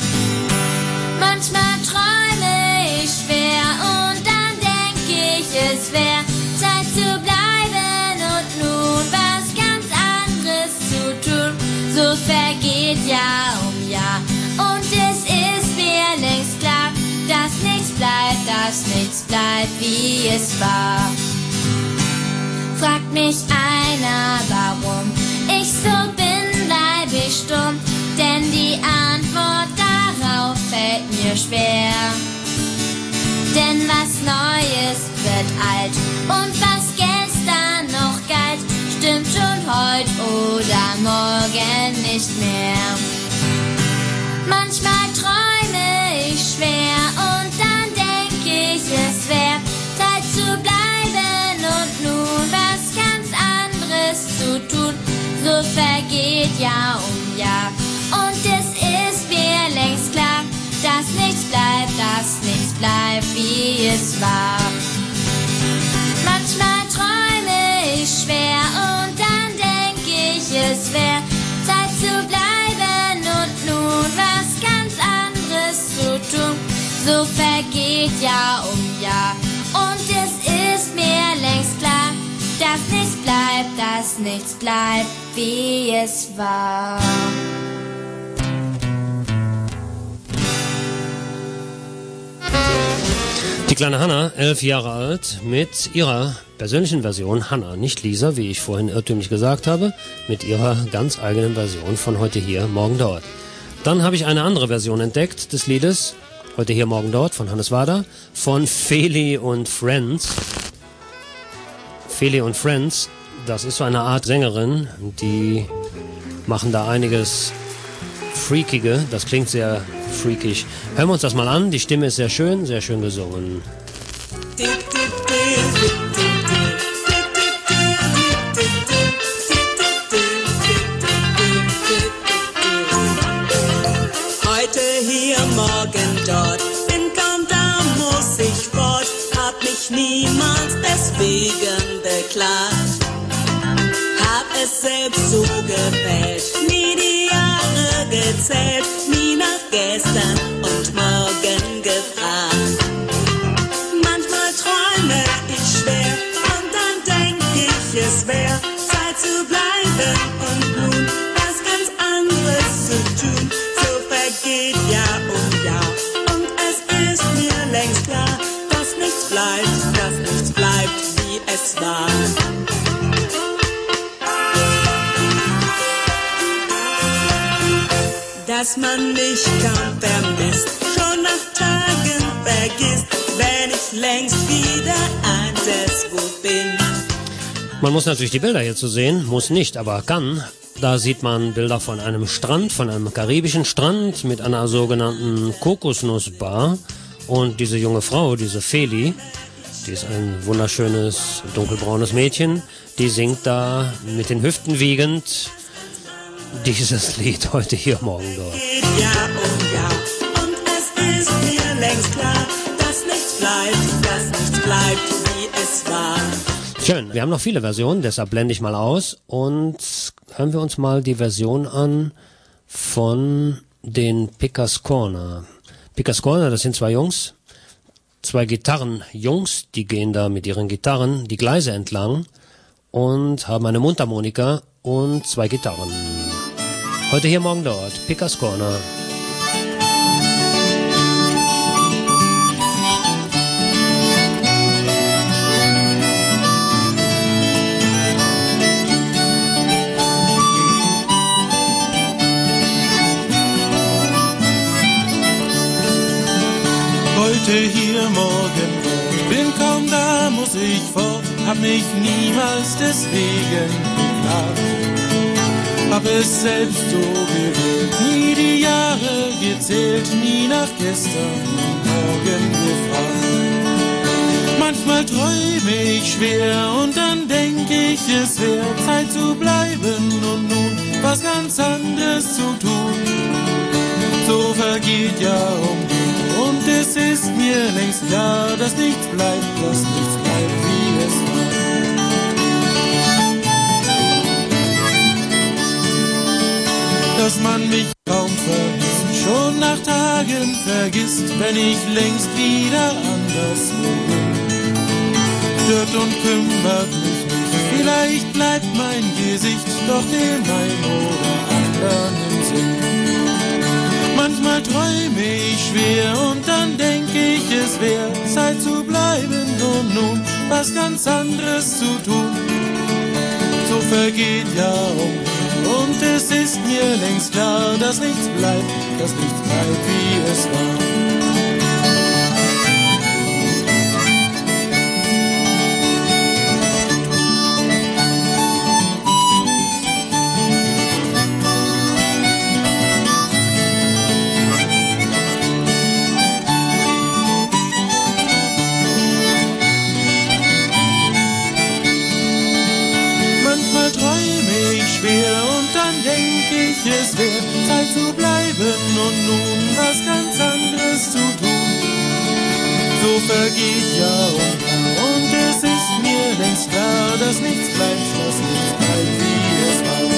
Manchmal träume ich schwer und dann denk ich, es wär Zeit zu bleiben und nun was ganz anderes zu tun. So vergeht Jahr um Jahr und es ist mir längst klar, dass nichts bleibt, wie es war. Fragt mich einer, warum ich so bin, bleib ich stumm, denn die Antwort darauf fällt mir schwer. Denn was Neues wird alt und was gestern noch galt, stimmt schon heut oder morgen nicht mehr. Manchmal träume ich schwer und dann denk ich, es wär Zeit zu bleiben und nun was ganz anderes zu tun. So vergeht Jahr um Jahr und es ist mir längst klar, dass nichts bleibt, wie es war. Manchmal träume ich schwer und dann denk ich, es wär Zeit zu bleiben und nun was ganz anderes zu tun. So vergeht Jahr um Jahr und es ist mir längst klar, dass nichts bleibt, wie es war. Die kleine Hanna, 11 Jahre alt, mit ihrer persönlichen Version, Hanna, nicht Lisa, wie ich vorhin irrtümlich gesagt habe, mit ihrer ganz eigenen Version von heute hier, morgen dort. Dann habe ich eine andere Version entdeckt des Liedes, heute hier, morgen dort, von Hannes Wader, von Feli und Friends. Feli und Friends, das ist so eine Art Sängerin, die machen da einiges Freakige, das klingt sehr freakig. Hören wir uns das mal an, die Stimme ist sehr schön gesungen. Heute hier, morgen dort, bin kaum da, muss ich fort, deswegen beklagt. Hab es selbst so gewählt, nie die Jahre gezählt, nie nach gestern und morgen gefragt. Manchmal träume ich schwer und dann denk ich, es wär Zeit zu bleiben und nun was ganz anderes zu tun. So vergeht Jahr um Jahr und es ist mir längst klar, dass nichts bleibt, wie es war. Dass man mich kaum vermisst, schon nach Tagen vergisst, wenn ich längst wieder anderswo bin. Man muss natürlich die Bilder hierzu sehen, muss nicht, aber kann. Da sieht man Bilder von einem Strand, von einem karibischen Strand mit einer sogenannten Kokosnussbar. Und diese junge Frau, diese Feli, die ist ein wunderschönes, dunkelbraunes Mädchen, die singt da mit den Hüften wiegend dieses Lied heute hier, morgen dort. Jahr um Jahr und es ist mir längst klar, dass nichts bleibt, wie es war. Schön, wir haben noch viele Versionen, deshalb blende ich mal aus und hören wir uns mal die Version an von den Pickers Corner. Pickers Corner, das sind zwei Jungs, zwei Gitarrenjungs, die gehen da mit ihren Gitarren die Gleise entlang und haben eine Mundharmonika und zwei Gitarren. Heute hier, morgen dort, Pickers Corner. Heute hier, morgen dort, bin kaum da, muss ich fort, hab mich niemals deswegen beklagt. Hab es selbst so gewählt, nie die Jahre gezählt, nie nach gestern und morgen gefragt. Manchmal träume ich schwer und dann denk ich, es wär Zeit zu bleiben und nun was ganz anderes zu tun. So vergeht Jahr um Jahr und es ist mir längst klar, dass nichts bleibt, wie es war. Dass man mich kaum vermisst, schon nach Tagen vergisst, wenn ich längst wieder anderswo bin. Stört und kümmert mich nicht, vielleicht bleibt mein Gesicht doch dem einen oder anderen im Sinn. Manchmal träume ich schwer und dann denk ich, es wär Zeit zu bleiben und nun was ganz anderes zu tun. So vergeht Jahr um Jahr und es ist mir längst klar, dass nichts bleibt, wie es war. Es wär Zeit zu bleiben und nun was ganz anderes zu tun. So vergeht Jahr um Jahr und es ist mir längst klar, dass nichts bleibt, wie es war.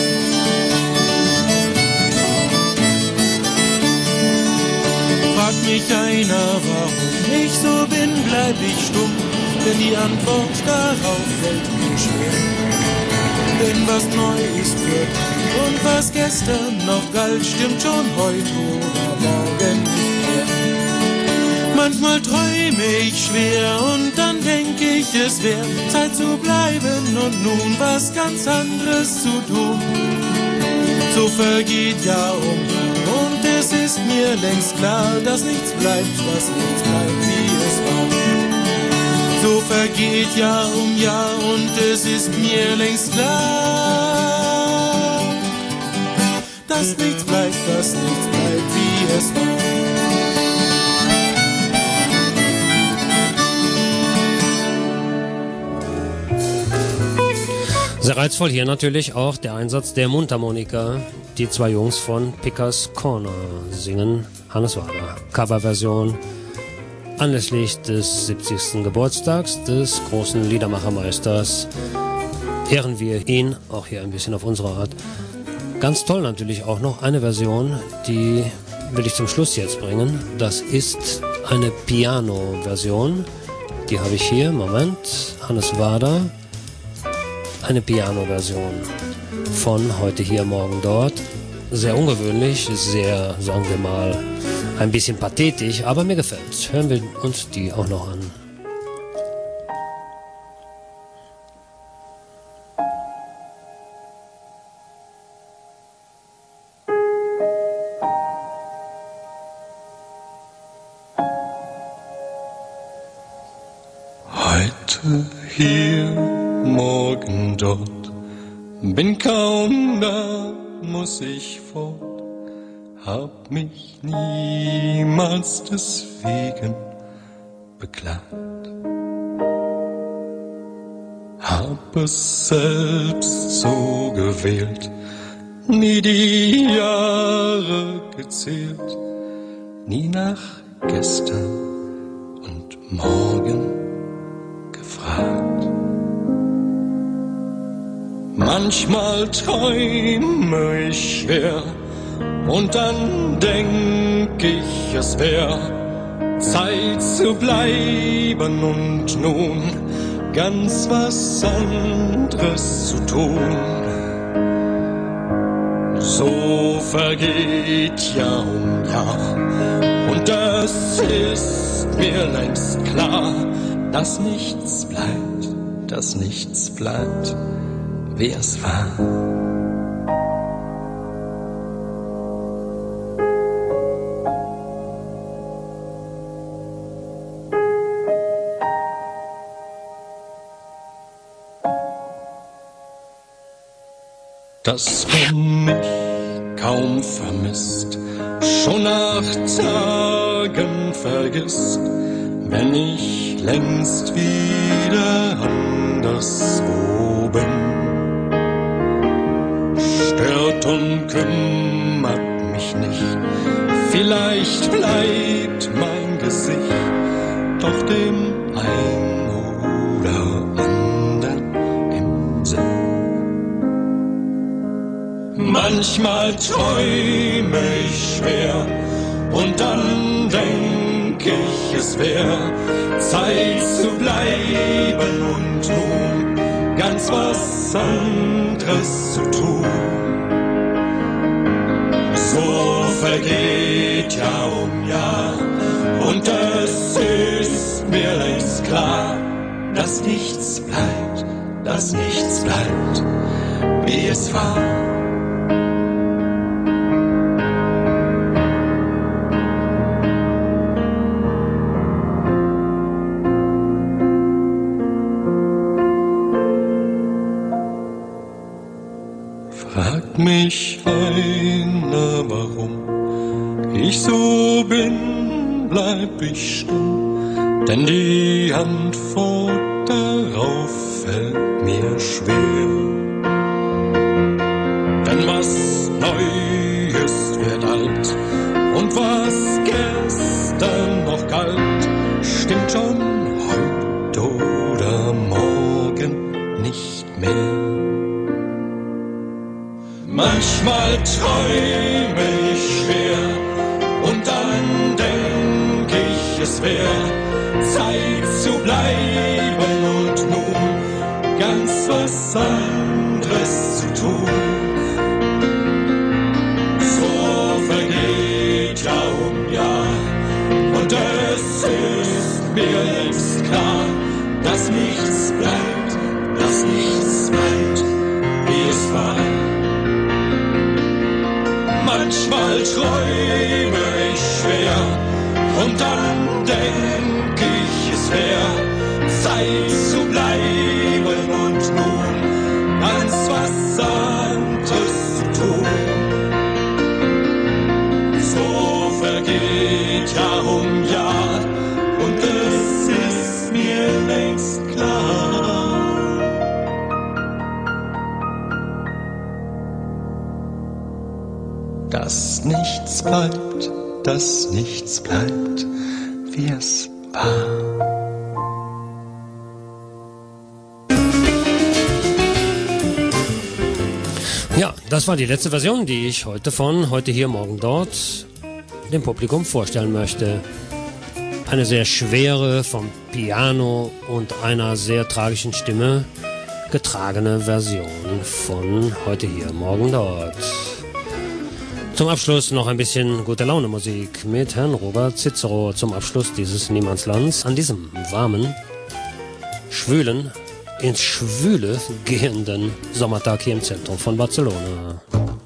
Fragt mich einer, warum ich so bin, bleib ich stumm, denn die Antwort darauf fällt mir schwer. Denn was neu ist wird und was gestern noch galt, stimmt schon heute oder morgen nicht mehr. Manchmal träume ich schwer und dann denk ich, es wär Zeit zu bleiben und nun was ganz anderes zu tun. So vergeht Jahr um Jahr und es ist mir längst klar, dass nichts bleibt, wie es war. So vergeht Jahr um Jahr und es ist mir längst klar, dass nichts bleibt, wie es war. Sehr reizvoll hier natürlich auch der Einsatz der Mundharmonika. Die zwei Jungs von Pickers Corner singen Hannes Wader. Coverversion Anlässlich des 70. Geburtstags des großen Liedermachermeisters ehren wir ihn, auch hier ein bisschen auf unsere Art. Ganz toll natürlich auch noch eine Version, die will ich zum Schluss jetzt bringen. Das ist eine Piano-Version. Die habe ich hier, Moment, Hannes Wader. Eine Piano-Version von Heute hier, morgen dort. Sehr ungewöhnlich, sehr, sagen wir mal, ein bisschen pathetisch, aber mir gefällt's. Hören wir uns die auch noch an. Heute hier, morgen dort, bin kaum da, muss ich fort. Hab mich niemals deswegen beklagt. Hab es selbst so gewählt, nie die Jahre gezählt, nie nach gestern und morgen gefragt. Manchmal träume ich schwer, und dann denk ich, es wär Zeit zu bleiben und nun ganz was anderes zu tun. So vergeht Jahr um Jahr und das ist mir längst klar, dass nichts bleibt, wie es war. Dass man mich kaum vermisst, schon nach Tagen vergisst, wenn ich längst wieder anderswo bin. Stört und kümmert mich nicht, vielleicht bleibt mein Gesicht doch dem einen oder anderen im Sinn. Manchmal träume ich schwer und dann denk ich, es wär Zeit zu bleiben und nun ganz was anderes zu tun. So vergeht Jahr um Jahr und es ist mir längst klar, dass nichts bleibt, wie es war. Fragt mich einer, warum ich so bin, bleib ich stumm, denn die Antwort darauf fällt mir schwer. Denn was neu ist, wird alt, und was gestern noch galt, stimmt schon heute oder morgen nicht mehr. Manchmal träume ich schwer und dann denk ich, es wär Zeit zu bleiben und nun ganz was anderes zu tun. So vergeht Jahr um Jahr und es ist mir längst klar, dass nichts bleibt, wie es war. Manchmal träume ich schwer und dann denk ich, es wär Zeit zu bleiben und nun ganz was anderes zu tun. So vergeht Jahr um Jahr und es ist mir längst klar, dass nichts bleibt, wie es Ja, das war die letzte Version, die ich heute hier, morgen dort dem Publikum vorstellen möchte. Eine sehr schwere, vom Piano und einer sehr tragischen Stimme getragene Version von heute hier, morgen dort. Zum Abschluss noch ein bisschen gute Laune Musik mit Herrn Robert Cicero zum Abschluss dieses Niemandslands an diesem warmen, schwülen, ins Schwüle gehenden Sommertag hier im Zentrum von Barcelona.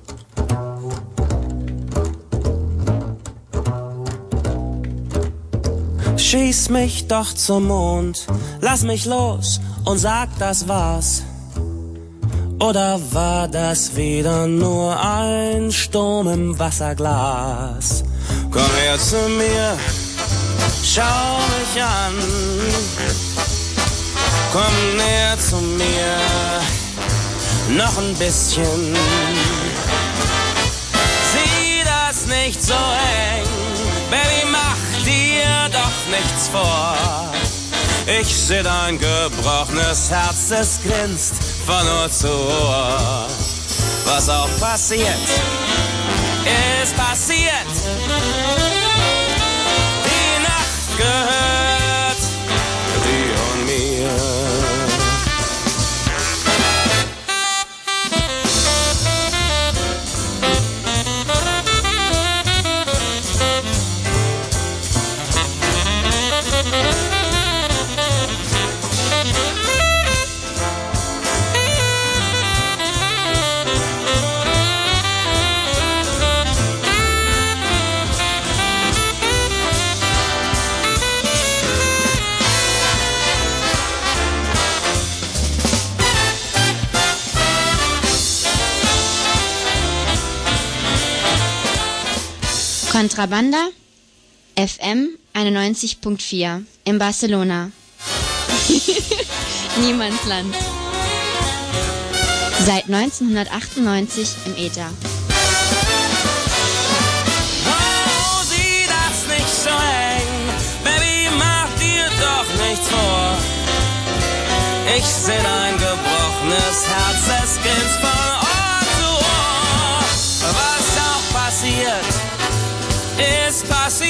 Schieß mich doch zum Mond, lass mich los und sag, das war's. Oder war das wieder nur ein Sturm im Wasserglas? Komm her zu mir, schau mich an. Komm näher zu mir, noch ein bisschen. Sieh das nicht so eng, Baby, mach dir doch nichts vor. Ich seh dein gebrochenes Herz, es grinst von Ohr zu Ohr. Was auch passiert, ist passiert. Die Nacht gehört dir und mir. Contrabanda FM 91.4 in Barcelona. Niemandsland. Seit 1998 im Äther. Oh, sieh das nicht so eng, Baby, mach dir doch nichts vor. Ich seh dein gebrochenes Herz, es grinst von Ohr zu Ohr. Was auch passiert, ist passiert,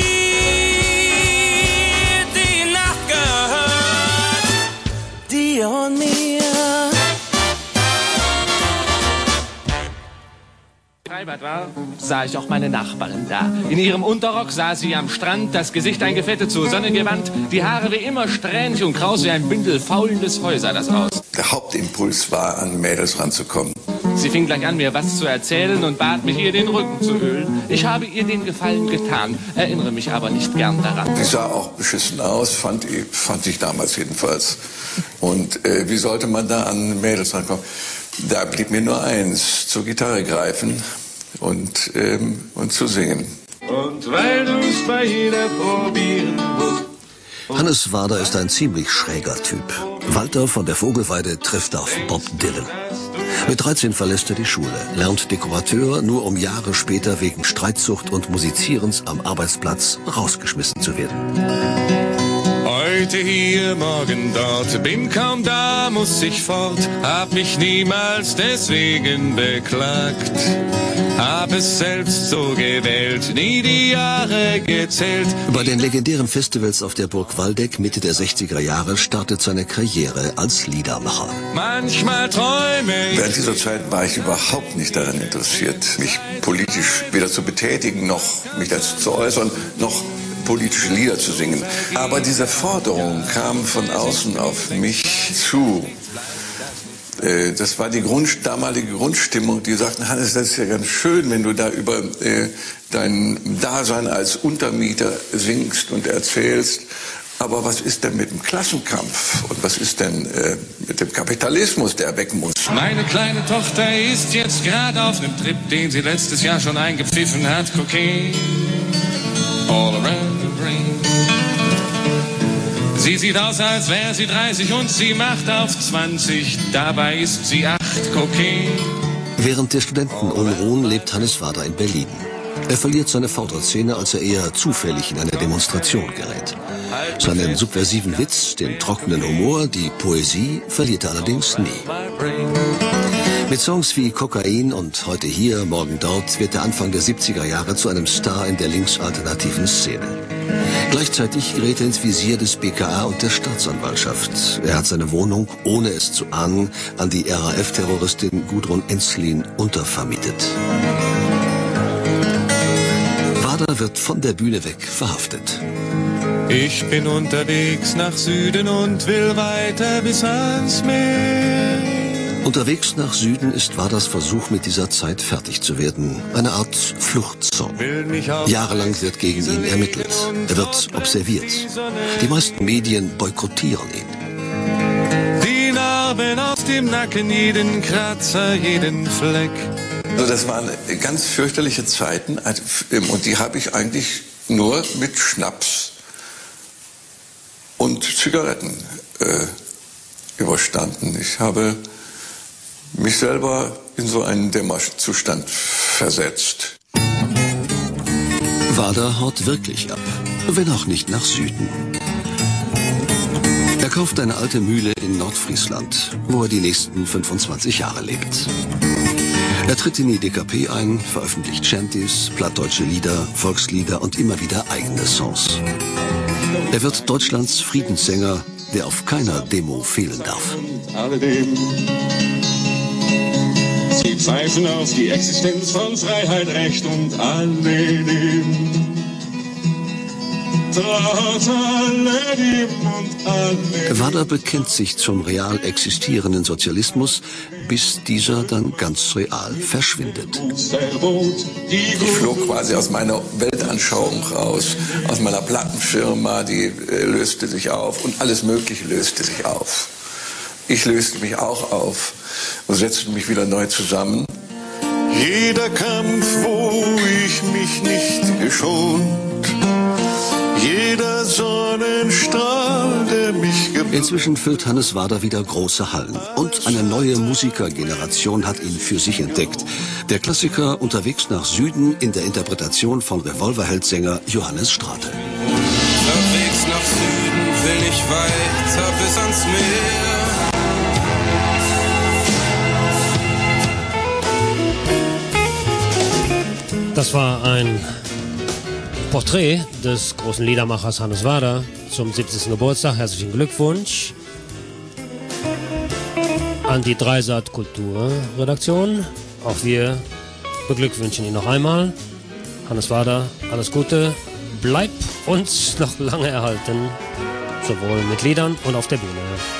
die Nacht gehört dir und mir. Freibad war, sah ich auch meine Nachbarin da. In ihrem Unterrock saß sie am Strand, das Gesicht eingefettet, zur Sonne gewandt, die Haare wie immer strähnig und kraus wie ein Bündel faulendes Heu sah das aus. Der Hauptimpuls war, an Mädels ranzukommen. Sie fing gleich an, mir was zu erzählen und bat mich, ihr den Rücken zu ölen. Ich habe ihr den Gefallen getan, erinnere mich aber nicht gern daran. Die sah auch beschissen aus, fand ich damals jedenfalls. Und wie sollte man da an Mädels rankommen? Da blieb mir nur eins, zur Gitarre greifen und zu singen. Und weil du's bei jeder probieren musst. Hannes Wader ist ein ziemlich schräger Typ. Walter von der Vogelweide trifft auf Bob Dylan. Mit 13 verlässt er die Schule, lernt Dekorateur, nur um Jahre später wegen Streitsucht und Musizierens am Arbeitsplatz rausgeschmissen zu werden. Heute hier, morgen dort, bin kaum da, muss ich fort, hab mich niemals deswegen beklagt. Hab es selbst so gewählt, nie die Jahre gezählt. Bei den legendären Festivals auf der Burg Waldeck Mitte der 60er Jahre startet seine Karriere als Liedermacher. Manchmal träume ich. Während dieser Zeit war ich überhaupt nicht daran interessiert, mich politisch weder zu betätigen, noch mich dazu zu äußern, noch politische Lieder zu singen. Aber diese Forderung kam von außen auf mich zu. Das war die damalige Grundstimmung, die sagten, Hannes, das ist ja ganz schön, wenn du da über dein Dasein als Untermieter singst und erzählst. Aber was ist denn mit dem Klassenkampf? Und was ist denn mit dem Kapitalismus, der weg muss? Meine kleine Tochter ist jetzt gerade auf einem Trip, den sie letztes Jahr schon eingepfiffen hat. Cocaine, all around the brain. Sie sieht aus, als wäre sie 30 und sie macht auf 20. Dabei ist sie 8. Cocaine. Während der Studentenunruhen lebt Hannes Wader in Berlin. Er verliert seine Vorderszene, als er eher zufällig in eine Demonstration gerät. Seinen subversiven Witz, den trockenen Humor, die Poesie verliert er allerdings nie. Mit Songs wie Kokain und Heute hier, morgen dort wird er Anfang der 70er Jahre zu einem Star in der linksalternativen Szene. Gleichzeitig gerät er ins Visier des BKA und der Staatsanwaltschaft. Er hat seine Wohnung, ohne es zu ahnen, an die RAF-Terroristin Gudrun Ensslin untervermietet. Wader wird von der Bühne weg verhaftet. Ich bin unterwegs nach Süden und will weiter bis ans Meer. Unterwegs nach Süden ist Waders Versuch, mit dieser Zeit fertig zu werden. Eine Art Fluchtsong. Jahrelang wird gegen ihn ermittelt. Er wird observiert. Die meisten Medien boykottieren ihn. Die Narben aus dem Nacken, jeden Kratzer, jeden Fleck. Also das waren ganz fürchterliche Zeiten und die habe ich eigentlich nur mit Schnaps und Zigaretten überstanden. Ich habe mich selber in so einen Dämmerzustand versetzt. Wader haut wirklich ab, wenn auch nicht nach Süden. Er kauft eine alte Mühle in Nordfriesland, wo er die nächsten 25 Jahre lebt. Er tritt in die DKP ein, veröffentlicht Shanties, plattdeutsche Lieder, Volkslieder und immer wieder eigene Songs. Er wird Deutschlands Friedenssänger, der auf keiner Demo fehlen darf. Sie pfeifen auf die Existenz von Freiheit, Recht und alledem. Trotz alledem und alledem. Wader bekennt sich zum real existierenden Sozialismus, bis dieser dann ganz real verschwindet. Ich flog quasi aus meiner Weltanschauung raus, aus meiner Plattenfirma, die löste sich auf und alles Mögliche löste sich auf. Ich löste mich auch auf und setzte mich wieder neu zusammen. Jeder Kampf, wo ich mich nicht geschont, jeder Sonnenstrahl, der mich Inzwischen füllt Hannes Wader wieder große Hallen. Und eine neue Musikergeneration hat ihn für sich entdeckt. Der Klassiker Unterwegs nach Süden in der Interpretation von Revolverheld-Sänger Johannes Strate. Unterwegs nach Süden will ich weiter bis ans Meer. Das war ein Porträt des großen Liedermachers Hannes Wader zum 70. Geburtstag. Herzlichen Glückwunsch an die Dreisat Kulturredaktion. Auch wir beglückwünschen ihn noch einmal. Hannes Wader, alles Gute. Bleib uns noch lange erhalten, sowohl mit Liedern und auf der Bühne.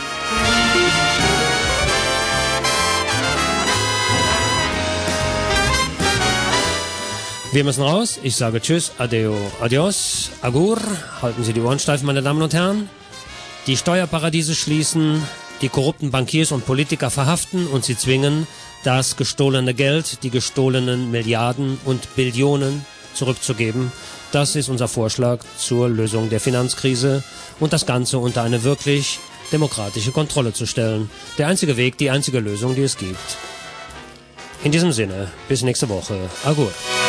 Wir müssen raus. Ich sage Tschüss, Adeo, Adios, Agur. Halten Sie die Ohren steif, meine Damen und Herren. Die Steuerparadiese schließen, die korrupten Bankiers und Politiker verhaften und sie zwingen, das gestohlene Geld, die gestohlenen Milliarden und Billionen zurückzugeben. Das ist unser Vorschlag zur Lösung der Finanzkrise und das Ganze unter eine wirklich demokratische Kontrolle zu stellen. Der einzige Weg, die einzige Lösung, die es gibt. In diesem Sinne, bis nächste Woche. Agur.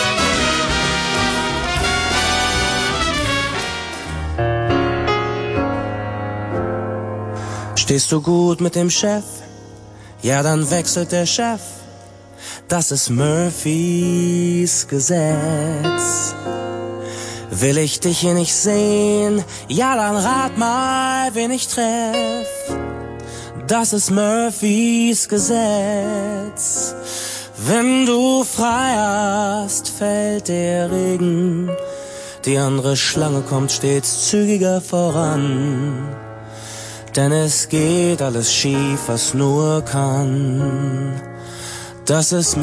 Stehst du gut mit dem Chef? Ja, dann wechselt der Chef. Das ist Murphys Gesetz. Will ich dich hier nicht sehen? Ja, dann rat mal, wen ich treff. Das ist Murphys Gesetz. Wenn du frei hast, fällt der Regen. Die andere Schlange kommt stets zügiger voran. Denn es geht alles schief, was nur kann. Das ist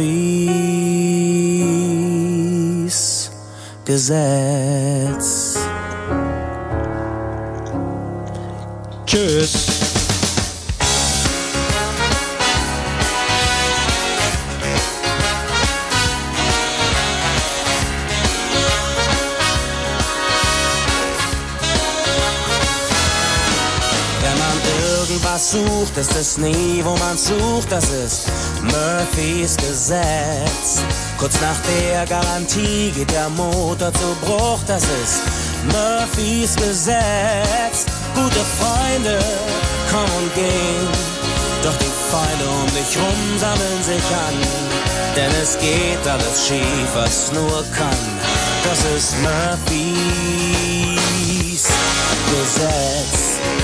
Murphys Gesetz. Tschüss. Was sucht, ist es nie, wo man sucht, das ist Murphys Gesetz. Kurz nach der Garantie geht der Motor zu Bruch, das ist Murphys Gesetz. Gute Freunde kommen und gehen, doch die Feinde um dich rum sammeln sich an. Denn es geht alles schief, was nur kann. Das ist Murphys Gesetz.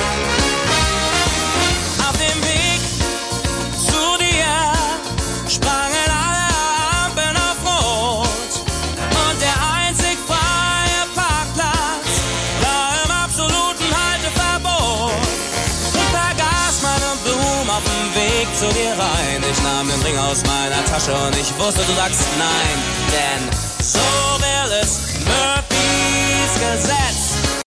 Auf dem Weg zu dir sprangen alle Ampeln auf Rot und der einzig freie Parkplatz war im absoluten Halteverbot. Ich vergaß meine Blumen auf dem Weg zu dir rein. Ich nahm den Ring aus meiner Tasche und ich wusste, du sagst nein, denn so will es